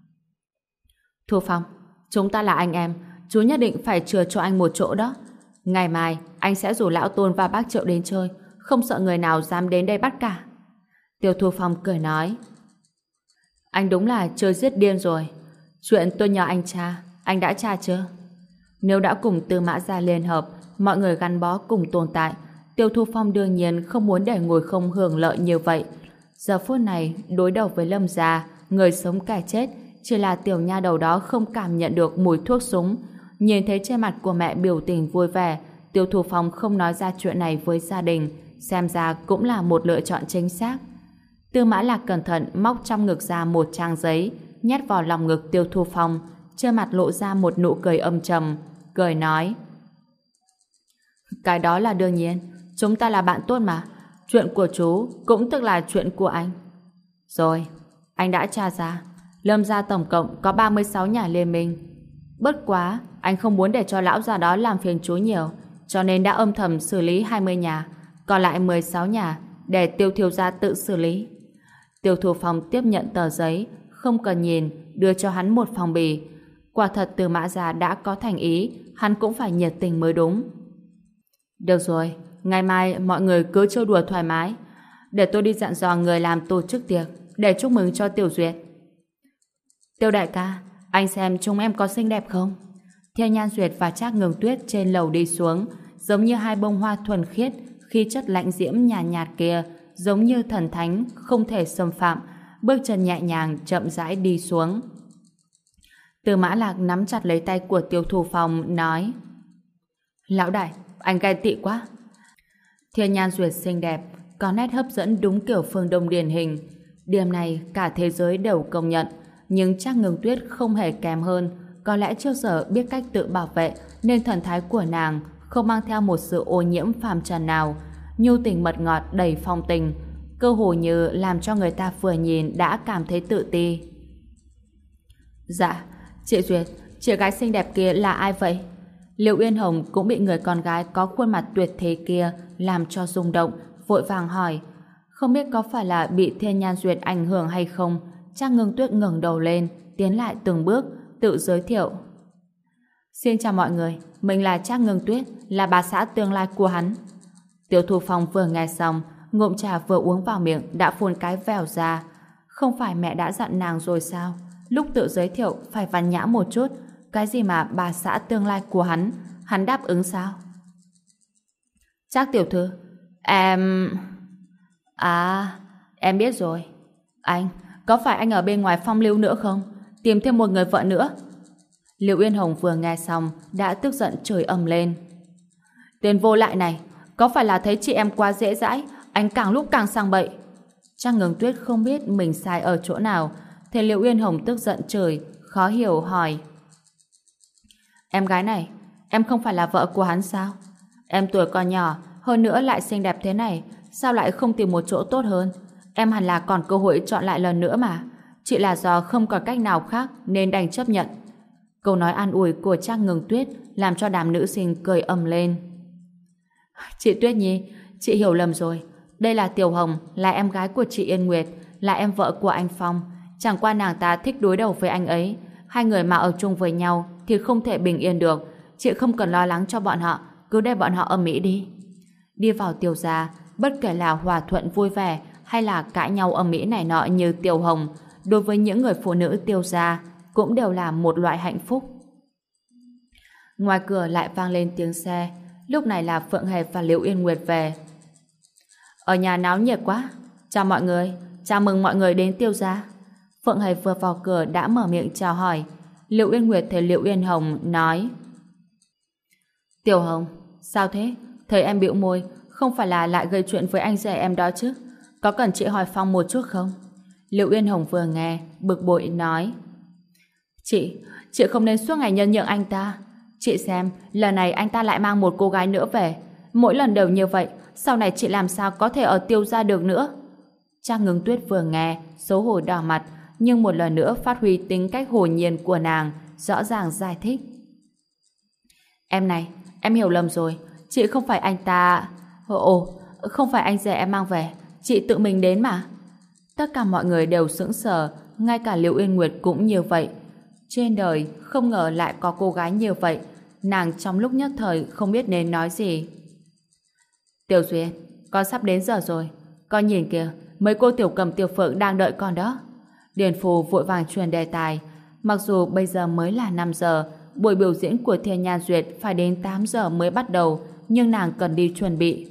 S1: Thu Phong, chúng ta là anh em. Chú nhất định phải chừa cho anh một chỗ đó. Ngày mai anh sẽ rủ Lão Tôn và bác Triệu đến chơi, không sợ người nào dám đến đây bắt cả. Tiêu Thu Phong cười nói. Anh đúng là chơi giết điên rồi. Chuyện tôi nhờ anh tra, anh đã tra chưa? Nếu đã cùng Tư Mã gia liên hợp, mọi người gắn bó cùng tồn tại, Tiêu Thu Phong đương nhiên không muốn để ngồi không hưởng lợi như vậy. Giờ phút này đối đầu với Lâm gia, người sống kẻ chết, chỉ là tiểu nha đầu đó không cảm nhận được mùi thuốc súng. Nhìn thấy trên mặt của mẹ biểu tình vui vẻ, Tiêu Thu Phong không nói ra chuyện này với gia đình, xem ra cũng là một lựa chọn chính xác. Tư Mã Lạc cẩn thận móc trong ngực ra một trang giấy, nhét vào lòng ngực Tiêu Thu Phong, trên mặt lộ ra một nụ cười âm trầm, cười nói. Cái đó là đương nhiên, chúng ta là bạn tốt mà, chuyện của chú cũng tức là chuyện của anh. Rồi, anh đã tra ra, Lâm gia tổng cộng có 36 nhà liên minh. Bất quá, anh không muốn để cho lão già đó làm phiền chú nhiều, cho nên đã âm thầm xử lý 20 nhà, còn lại 16 nhà để Tiêu thiếu gia tự xử lý. Tiêu Thu Phong tiếp nhận tờ giấy, không cần nhìn, đưa cho hắn một phong bì. Quả thật Tư Mã gia đã có thành ý, hắn cũng phải nhiệt tình mới đúng. Được rồi, ngày mai mọi người cứ chơi đùa thoải mái. Để tôi đi dặn dò người làm tổ chức tiệc, để chúc mừng cho Tiểu Duyệt. Tiêu đại ca, anh xem chúng em có xinh đẹp không? Theo Nhan Duyệt và Trác Ngừng Tuyết trên lầu đi xuống, giống như hai bông hoa thuần khiết, khí chất lãnh diễm nhàn nhạt kia, giống như thần thánh, không thể xâm phạm, bước chân nhẹ nhàng chậm rãi đi xuống. Tư Mã Lạc nắm chặt lấy tay của Tiêu Thu Phong, nói: Lão đại, anh ghen tị quá. Thiên Nhan Duyệt xinh đẹp, có nét hấp dẫn đúng kiểu phương Đông điển hình. Điểm này cả thế giới đều công nhận, nhưng Trác Ngừng Tuyết không hề kém hơn. Có lẽ trước giờ biết cách tự bảo vệ, nên thần thái của nàng không mang theo một sự ô nhiễm phàm trần nào, nhu tình mật ngọt đầy phong tình, cơ hồ như làm cho người ta vừa nhìn đã cảm thấy tự ti. Dạ, chị Duyệt, chị gái xinh đẹp kia là ai vậy? Liệu Uyên Hồng cũng bị người con gái có khuôn mặt tuyệt thế kia làm cho rung động, vội vàng hỏi. Không biết có phải là bị Thiên Nhan Duyệt ảnh hưởng hay không? Trác Ngưng Tuyết ngẩng đầu lên, tiến lại từng bước, tự giới thiệu. Xin chào mọi người, mình là Trác Ngưng Tuyết, là bà xã tương lai của hắn. Tiêu Thu Phong vừa nghe xong, ngụm trà vừa uống vào miệng đã phun cái vèo ra. Không phải mẹ đã dặn nàng rồi sao? Lúc tự giới thiệu phải văn nhã một chút. Cái gì mà bà xã tương lai của hắn đáp ứng sao? Trác tiểu thư, em biết rồi. Anh, có phải anh ở bên ngoài phong lưu nữa không? Tìm thêm một người vợ nữa. Liệu Uyên Hồng vừa nghe xong đã tức giận chửi ầm lên. Tên vô lại này, có phải là thấy chị em quá dễ dãi, anh càng lúc càng sang bậy? Trác Ngừng Tuyết không biết mình sai ở chỗ nào, thì Liệu Uyên Hồng tức giận chửi, khó hiểu hỏi. Em gái này, em không phải là vợ của hắn sao? Em tuổi còn nhỏ, hơn nữa lại xinh đẹp thế này, sao lại không tìm một chỗ tốt hơn? Em hẳn là còn cơ hội chọn lại lần nữa mà. Chỉ là do không còn cách nào khác nên đành chấp nhận. Câu nói an ủi của Trác Ngừng Tuyết làm cho đám nữ sinh cười ầm lên. Chị Tuyết Nhi, chị hiểu lầm rồi. Đây là Tiểu Hồng, là em gái của chị Yên Nguyệt, là em vợ của anh Phong. Chẳng qua nàng ta thích đối đầu với anh ấy. Hai người mà ở chung với nhau thì không thể bình yên được. Chị không cần lo lắng cho bọn họ, cứ để bọn họ ầm ĩ đi. Đi vào Tiểu gia, bất kể là hòa thuận vui vẻ hay là cãi nhau ầm ĩ này nọ như Tiêu Hồng, đối với những người phụ nữ Tiêu gia cũng đều là một loại hạnh phúc. Ngoài cửa lại vang lên tiếng xe. Lúc này là Phượng Hề và Liễu Yên Nguyệt về. Ở nhà náo nhiệt quá. Chào mọi người, chào mừng mọi người đến Tiêu gia. Phượng Hề vừa vào cửa đã mở miệng chào hỏi. Liễu Yên Nguyệt thấy Liễu Yên Hồng nói: Tiểu Hồng, sao thế? Thấy em bĩu môi, không phải là lại gây chuyện với anh rể em đó chứ? Có cần chị hỏi Phong một chút không? Liễu Yên Hồng vừa nghe, bực bội nói: Chị không nên suốt ngày nhân nhượng anh ta. Chị xem, lần này anh ta lại mang một cô gái nữa về. Mỗi lần đều như vậy, sau này chị làm sao có thể ở Tiêu gia được nữa? Trang Ngưng Tuyết vừa nghe, xấu hổ đỏ mặt, nhưng một lần nữa phát huy tính cách hồn nhiên của nàng, rõ ràng giải thích. Em này, em hiểu lầm rồi. Chị không phải anh ta... không phải anh rể em mang về. Chị tự mình đến mà. Tất cả mọi người đều sững sờ, ngay cả Liễu Yên Nguyệt cũng như vậy. Trên đời không ngờ lại có cô gái như vậy. Nàng trong lúc nhất thời không biết nên nói gì. Tiểu Duyệt, con sắp đến giờ rồi. Con nhìn kìa, mấy cô Tiểu Cầm Tiểu Phượng đang đợi con đó. Điền Phù vội vàng truyền đề tài. Mặc dù bây giờ mới là 5 giờ, buổi biểu diễn của Thiên Nhan Duyệt phải đến 8 giờ mới bắt đầu, nhưng nàng cần đi chuẩn bị.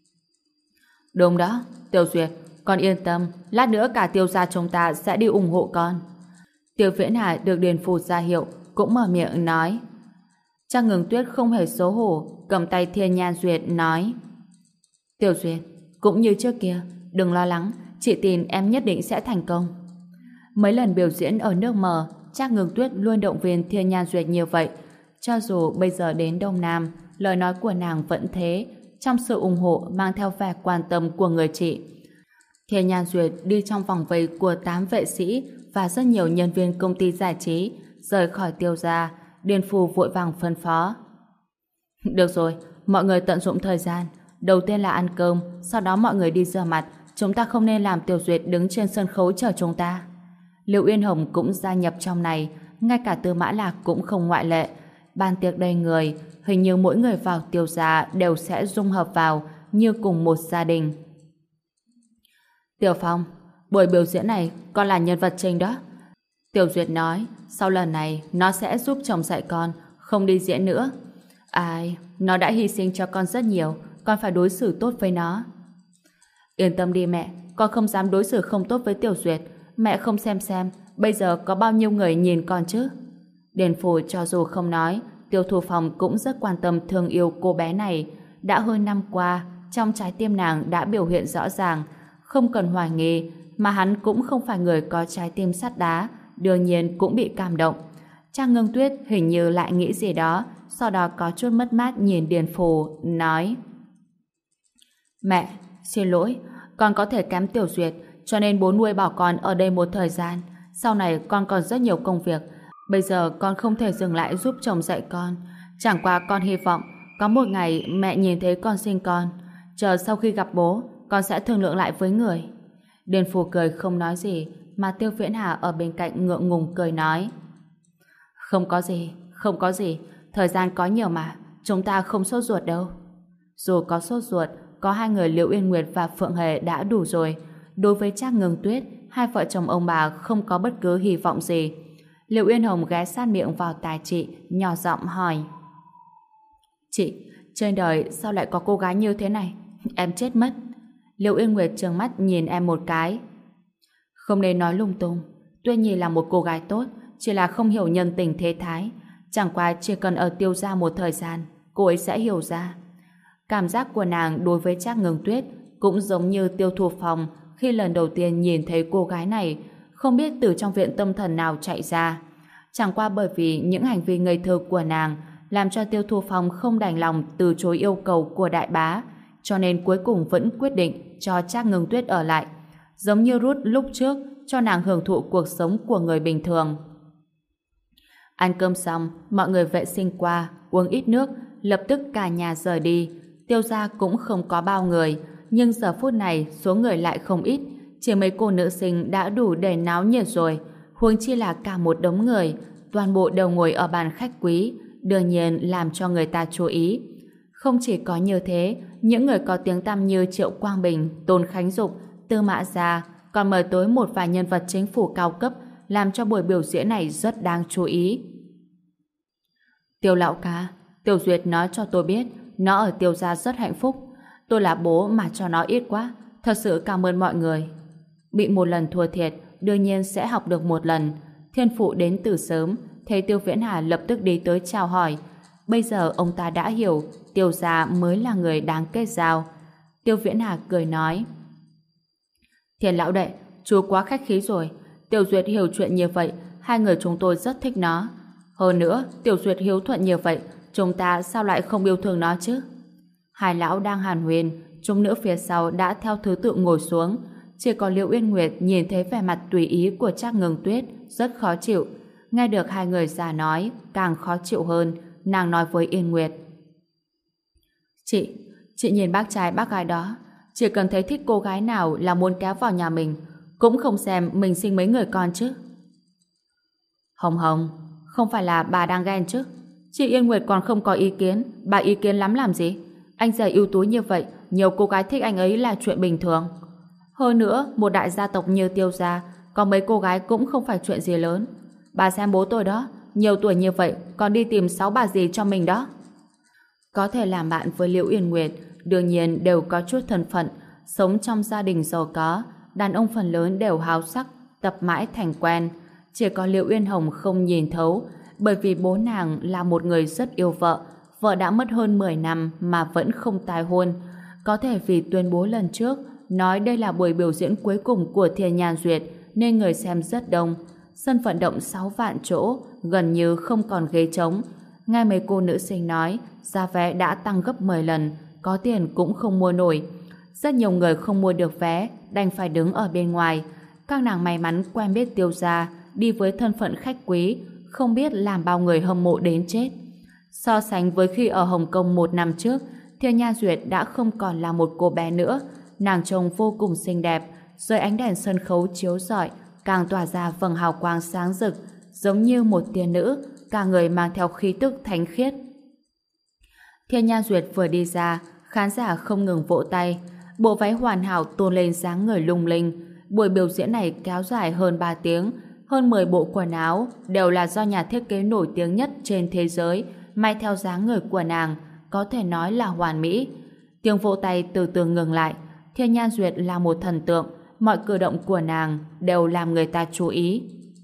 S1: Đúng đó, Tiểu Duyệt, con yên tâm, lát nữa cả Tiêu gia chúng ta sẽ đi ủng hộ con. Tiêu Viễn Hà được Điền Phù ra hiệu, cũng mở miệng nói. Trang Ngưng Tuyết không hề xấu hổ, cầm tay Thiên Nhan Duyệt nói: Tiểu Duyệt, cũng như trước kia, đừng lo lắng, chị tin em nhất định sẽ thành công. Mấy lần biểu diễn ở nước mờ, Trang Ngưng Tuyết luôn động viên Thiên Nhan Duyệt như vậy. Cho dù bây giờ đến Đông Nam, lời nói của nàng vẫn thế, trong sự ủng hộ mang theo vẻ quan tâm của người chị. Thiên Nhan Duyệt đi trong vòng vây của 8 vệ sĩ và rất nhiều nhân viên công ty giải trí, rời khỏi Tiêu gia. Điền Phù vội vàng phân phó: Được rồi, mọi người tận dụng thời gian. Đầu tiên là ăn cơm, sau đó mọi người đi rửa mặt. Chúng ta không nên làm Tiểu Duyệt đứng trên sân khấu chờ chúng ta. Liễu Yên Hồng cũng gia nhập trong này, ngay cả Tư Mã Lạc cũng không ngoại lệ. Ban tiệc đầy người, hình như mỗi người vào Tiêu gia đều sẽ dung hợp vào như cùng một gia đình. Tiểu Phong, buổi biểu diễn này con là nhân vật chính đó. Tiểu Duyệt nói, sau lần này nó sẽ giúp chồng dạy con, không đi diễn nữa. Ai, nó đã hy sinh cho con rất nhiều, con phải đối xử tốt với nó. Yên tâm đi mẹ, con không dám đối xử không tốt với Tiểu Duyệt. Mẹ không xem, bây giờ có bao nhiêu người nhìn con chứ? Điền Phù cho dù không nói, Tiêu Thu Phong cũng rất quan tâm thương yêu cô bé này. Đã hơn năm qua, trong trái tim nàng đã biểu hiện rõ ràng, không cần hoài nghi, mà hắn cũng không phải người có trái tim sắt đá, đương nhiên cũng bị cảm động. Trang Ngưng Tuyết hình như lại nghĩ gì đó, sau đó có chút mất mát nhìn Điền Phù, nói: Mẹ, xin lỗi, con có thể kém Tiểu Duyệt, cho nên bố nuôi bảo con ở đây một thời gian. Sau này con còn rất nhiều công việc, bây giờ con không thể dừng lại giúp chồng dạy con. Chẳng qua con hy vọng có một ngày mẹ nhìn thấy con sinh con, chờ sau khi gặp bố, con sẽ thương lượng lại với người. Điền Phù cười không nói gì, mà Tiêu Viễn Hà ở bên cạnh ngượng ngùng cười nói: Không có gì, thời gian có nhiều mà, chúng ta không sốt ruột đâu. Dù có sốt ruột, có hai người Liễu Yên Nguyệt và Phượng Hề đã đủ rồi. Đối với Trác Ngưng Tuyết, hai vợ chồng ông bà không có bất cứ hy vọng gì. Liễu Yên Hồng ghé sát miệng vào tai chị, nhỏ giọng hỏi: Chị, trên đời sao lại có cô gái như thế này? Em chết mất. Liễu Yên Nguyệt trừng mắt nhìn em một cái. Không nên nói lung tung. Tuyết Nhi là một cô gái tốt, chỉ là không hiểu nhân tình thế thái. Chẳng qua chỉ cần ở Tiêu gia một thời gian, cô ấy sẽ hiểu ra. Cảm giác của nàng đối với Trác Ngưng Tuyết cũng giống như Tiêu Thu Phong khi lần đầu tiên nhìn thấy cô gái này, không biết từ trong viện tâm thần nào chạy ra. Chẳng qua bởi vì những hành vi ngây thơ của nàng làm cho Tiêu Thu Phong không đành lòng từ chối yêu cầu của đại bá, cho nên cuối cùng vẫn quyết định cho Trác Ngưng Tuyết ở lại, giống như Ruth lúc trước cho nàng hưởng thụ cuộc sống của người bình thường. Ăn cơm xong, mọi người vệ sinh qua, uống ít nước, lập tức cả nhà rời đi. Tiêu gia cũng không có bao người, nhưng giờ phút này số người lại không ít, chỉ mấy cô nữ sinh đã đủ để náo nhiệt rồi, huống chi là cả một đống người, toàn bộ đều ngồi ở bàn khách quý, đương nhiên làm cho người ta chú ý. Không chỉ có như thế, những người có tiếng tăm như Triệu Quang Bình, Tôn Khánh Dục, Tư Mã Gia còn mời tới một vài nhân vật chính phủ cao cấp làm cho buổi biểu diễn này rất đáng chú ý. Tiêu lão ca, Tiêu Duyệt nói cho tôi biết nó ở Tiêu gia rất hạnh phúc. Tôi là bố mà cho nó ít quá. Thật sự cảm ơn mọi người. Bị một lần thua thiệt, đương nhiên sẽ học được một lần. Thiên phụ đến từ sớm, thấy Tiêu Viễn Hà lập tức đi tới chào hỏi. Bây giờ ông ta đã hiểu Tiêu gia mới là người đáng kết giao. Tiêu Viễn Hà cười nói: Thiên lão đệ, chú quá khách khí rồi. Tiểu Duyệt hiểu chuyện như vậy, hai người chúng tôi rất thích nó. Hơn nữa, Tiểu Duyệt hiếu thuận như vậy, chúng ta sao lại không yêu thương nó chứ? Hai lão đang hàn huyên, chúng nữ phía sau đã theo thứ tự ngồi xuống. Chỉ có Liễu Uyên Nguyệt nhìn thấy vẻ mặt tùy ý của Trác Ngưng Tuyết, rất khó chịu. Nghe được hai người già nói, càng khó chịu hơn. Nàng nói với Yên Nguyệt: Chị nhìn bác trai bác gái đó, chỉ cần thấy thích cô gái nào là muốn kéo vào nhà mình, cũng không xem mình sinh mấy người con chứ. Hồng Hồng, không phải là bà đang ghen chứ? Chị Yên Nguyệt còn không có ý kiến, bà ý kiến lắm làm gì? Anh rể ưu tú như vậy, nhiều cô gái thích anh ấy là chuyện bình thường. Hơn nữa, một đại gia tộc như Tiêu gia, có mấy cô gái cũng không phải chuyện gì lớn. Bà xem bố tôi đó, nhiều tuổi như vậy còn đi tìm 6 bà dì cho mình đó. Có thể làm bạn với Liễu Uyên Nguyệt, đương nhiên đều có chút thân phận, sống trong gia đình giàu có, đàn ông phần lớn đều háo sắc, tập mãi thành quen. Chỉ có Liễu Uyên Hồng không nhìn thấu, bởi vì bố nàng là một người rất yêu vợ, vợ đã mất hơn 10 năm mà vẫn không tái hôn. Có thể vì tuyên bố lần trước nói đây là buổi biểu diễn cuối cùng của Thiên Nhan Duyệt nên người xem rất đông. Sân vận động 6 vạn chỗ, gần như không còn ghế trống. Nghe mấy cô nữ sinh nói, giá vé đã tăng gấp 10 lần, có tiền cũng không mua nổi. Rất nhiều người không mua được vé, đành phải đứng ở bên ngoài. Các nàng may mắn quen biết Tiêu gia, đi với thân phận khách quý, không biết làm bao người hâm mộ đến chết. So sánh với khi ở Hồng Kông 1 năm trước, Thiên Nhan Duyệt đã không còn là một cô bé nữa. Nàng trông vô cùng xinh đẹp, dưới ánh đèn sân khấu chiếu rọi, càng tỏa ra vầng hào quang sáng rực, giống như một tiên nữ, cả người mang theo khí tức thánh khiết. Thiên Nhan Duyệt vừa đi ra, khán giả không ngừng vỗ tay. Bộ váy hoàn hảo tôn lên dáng người lung linh. Buổi biểu diễn này kéo dài hơn 3 tiếng, hơn 10 bộ quần áo đều là do nhà thiết kế nổi tiếng nhất trên thế giới may theo dáng người của nàng, có thể nói là hoàn mỹ. Tiếng vỗ tay từ từ ngừng lại. Thiên Nhan Duyệt là một thần tượng, mọi cử động của nàng đều làm người ta chú ý.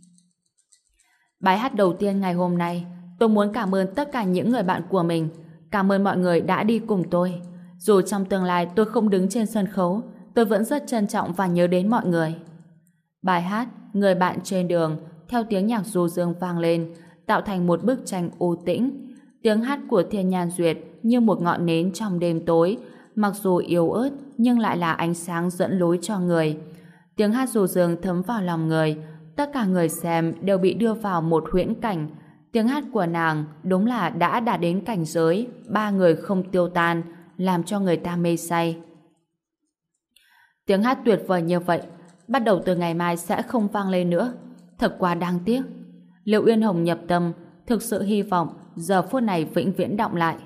S1: Bài hát đầu tiên ngày hôm nay, tôi muốn cảm ơn tất cả những người bạn của mình. Cảm ơn mọi người đã đi cùng tôi. Dù trong tương lai tôi không đứng trên sân khấu, tôi vẫn rất trân trọng và nhớ đến mọi người. Bài hát Người bạn trên đường theo tiếng nhạc du dương vang lên, tạo thành một bức tranh u tĩnh. Tiếng hát của Thiên Nhan Duyệt như một ngọn nến trong đêm tối, mặc dù yếu ớt nhưng lại là ánh sáng dẫn lối cho người. Tiếng hát du dương thấm vào lòng người, tất cả người xem đều bị đưa vào một huyễn cảnh. Tiếng hát của nàng đúng là đã đạt đến cảnh giới ba người không tiêu tan, làm cho người ta mê say. Tiếng hát tuyệt vời như vậy, bắt đầu từ ngày mai sẽ không vang lên nữa. Thật quá đáng tiếc. Liễu Uyên Hồng nhập tâm, thực sự hy vọng giờ phút này vĩnh viễn đọng lại.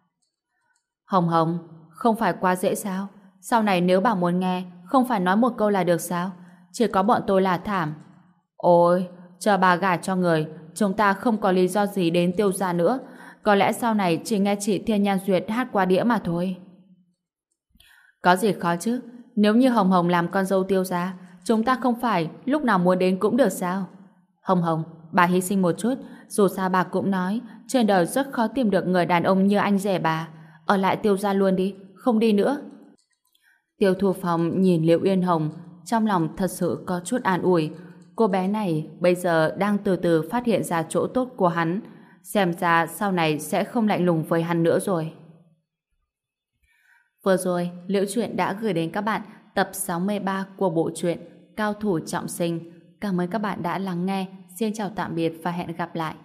S1: Hồng Hồng, không phải quá dễ sao? Sau này nếu bà muốn nghe, không phải nói một câu là được sao? Chỉ có bọn tôi là thảm. Ôi, chờ bà gả cho người, chúng ta không có lý do gì đến Tiêu gia nữa. Có lẽ sau này chỉ nghe chị Thiên Nhan Duyệt hát qua đĩa mà thôi. Có gì khó chứ? Nếu như Hồng Hồng làm con dâu Tiêu gia, chúng ta không phải lúc nào muốn đến cũng được sao? Hồng Hồng, bà hy sinh một chút. Dù sao bà cũng nói trên đời rất khó tìm được người đàn ông như anh rể bà. Ở lại Tiêu gia luôn đi, không đi nữa. Tiêu Thu Phong nhìn Liễu Uyên Hồng, trong lòng thật sự có chút an ủi. Cô bé này bây giờ đang từ từ phát hiện ra chỗ tốt của hắn. Xem ra sau này sẽ không lạnh lùng với hắn nữa rồi. Vừa rồi, Liễu Chuyện đã gửi đến các bạn tập 63 của bộ truyện Cao Thủ Trọng Sinh. Cảm ơn các bạn đã lắng nghe. Xin chào tạm biệt và hẹn gặp lại.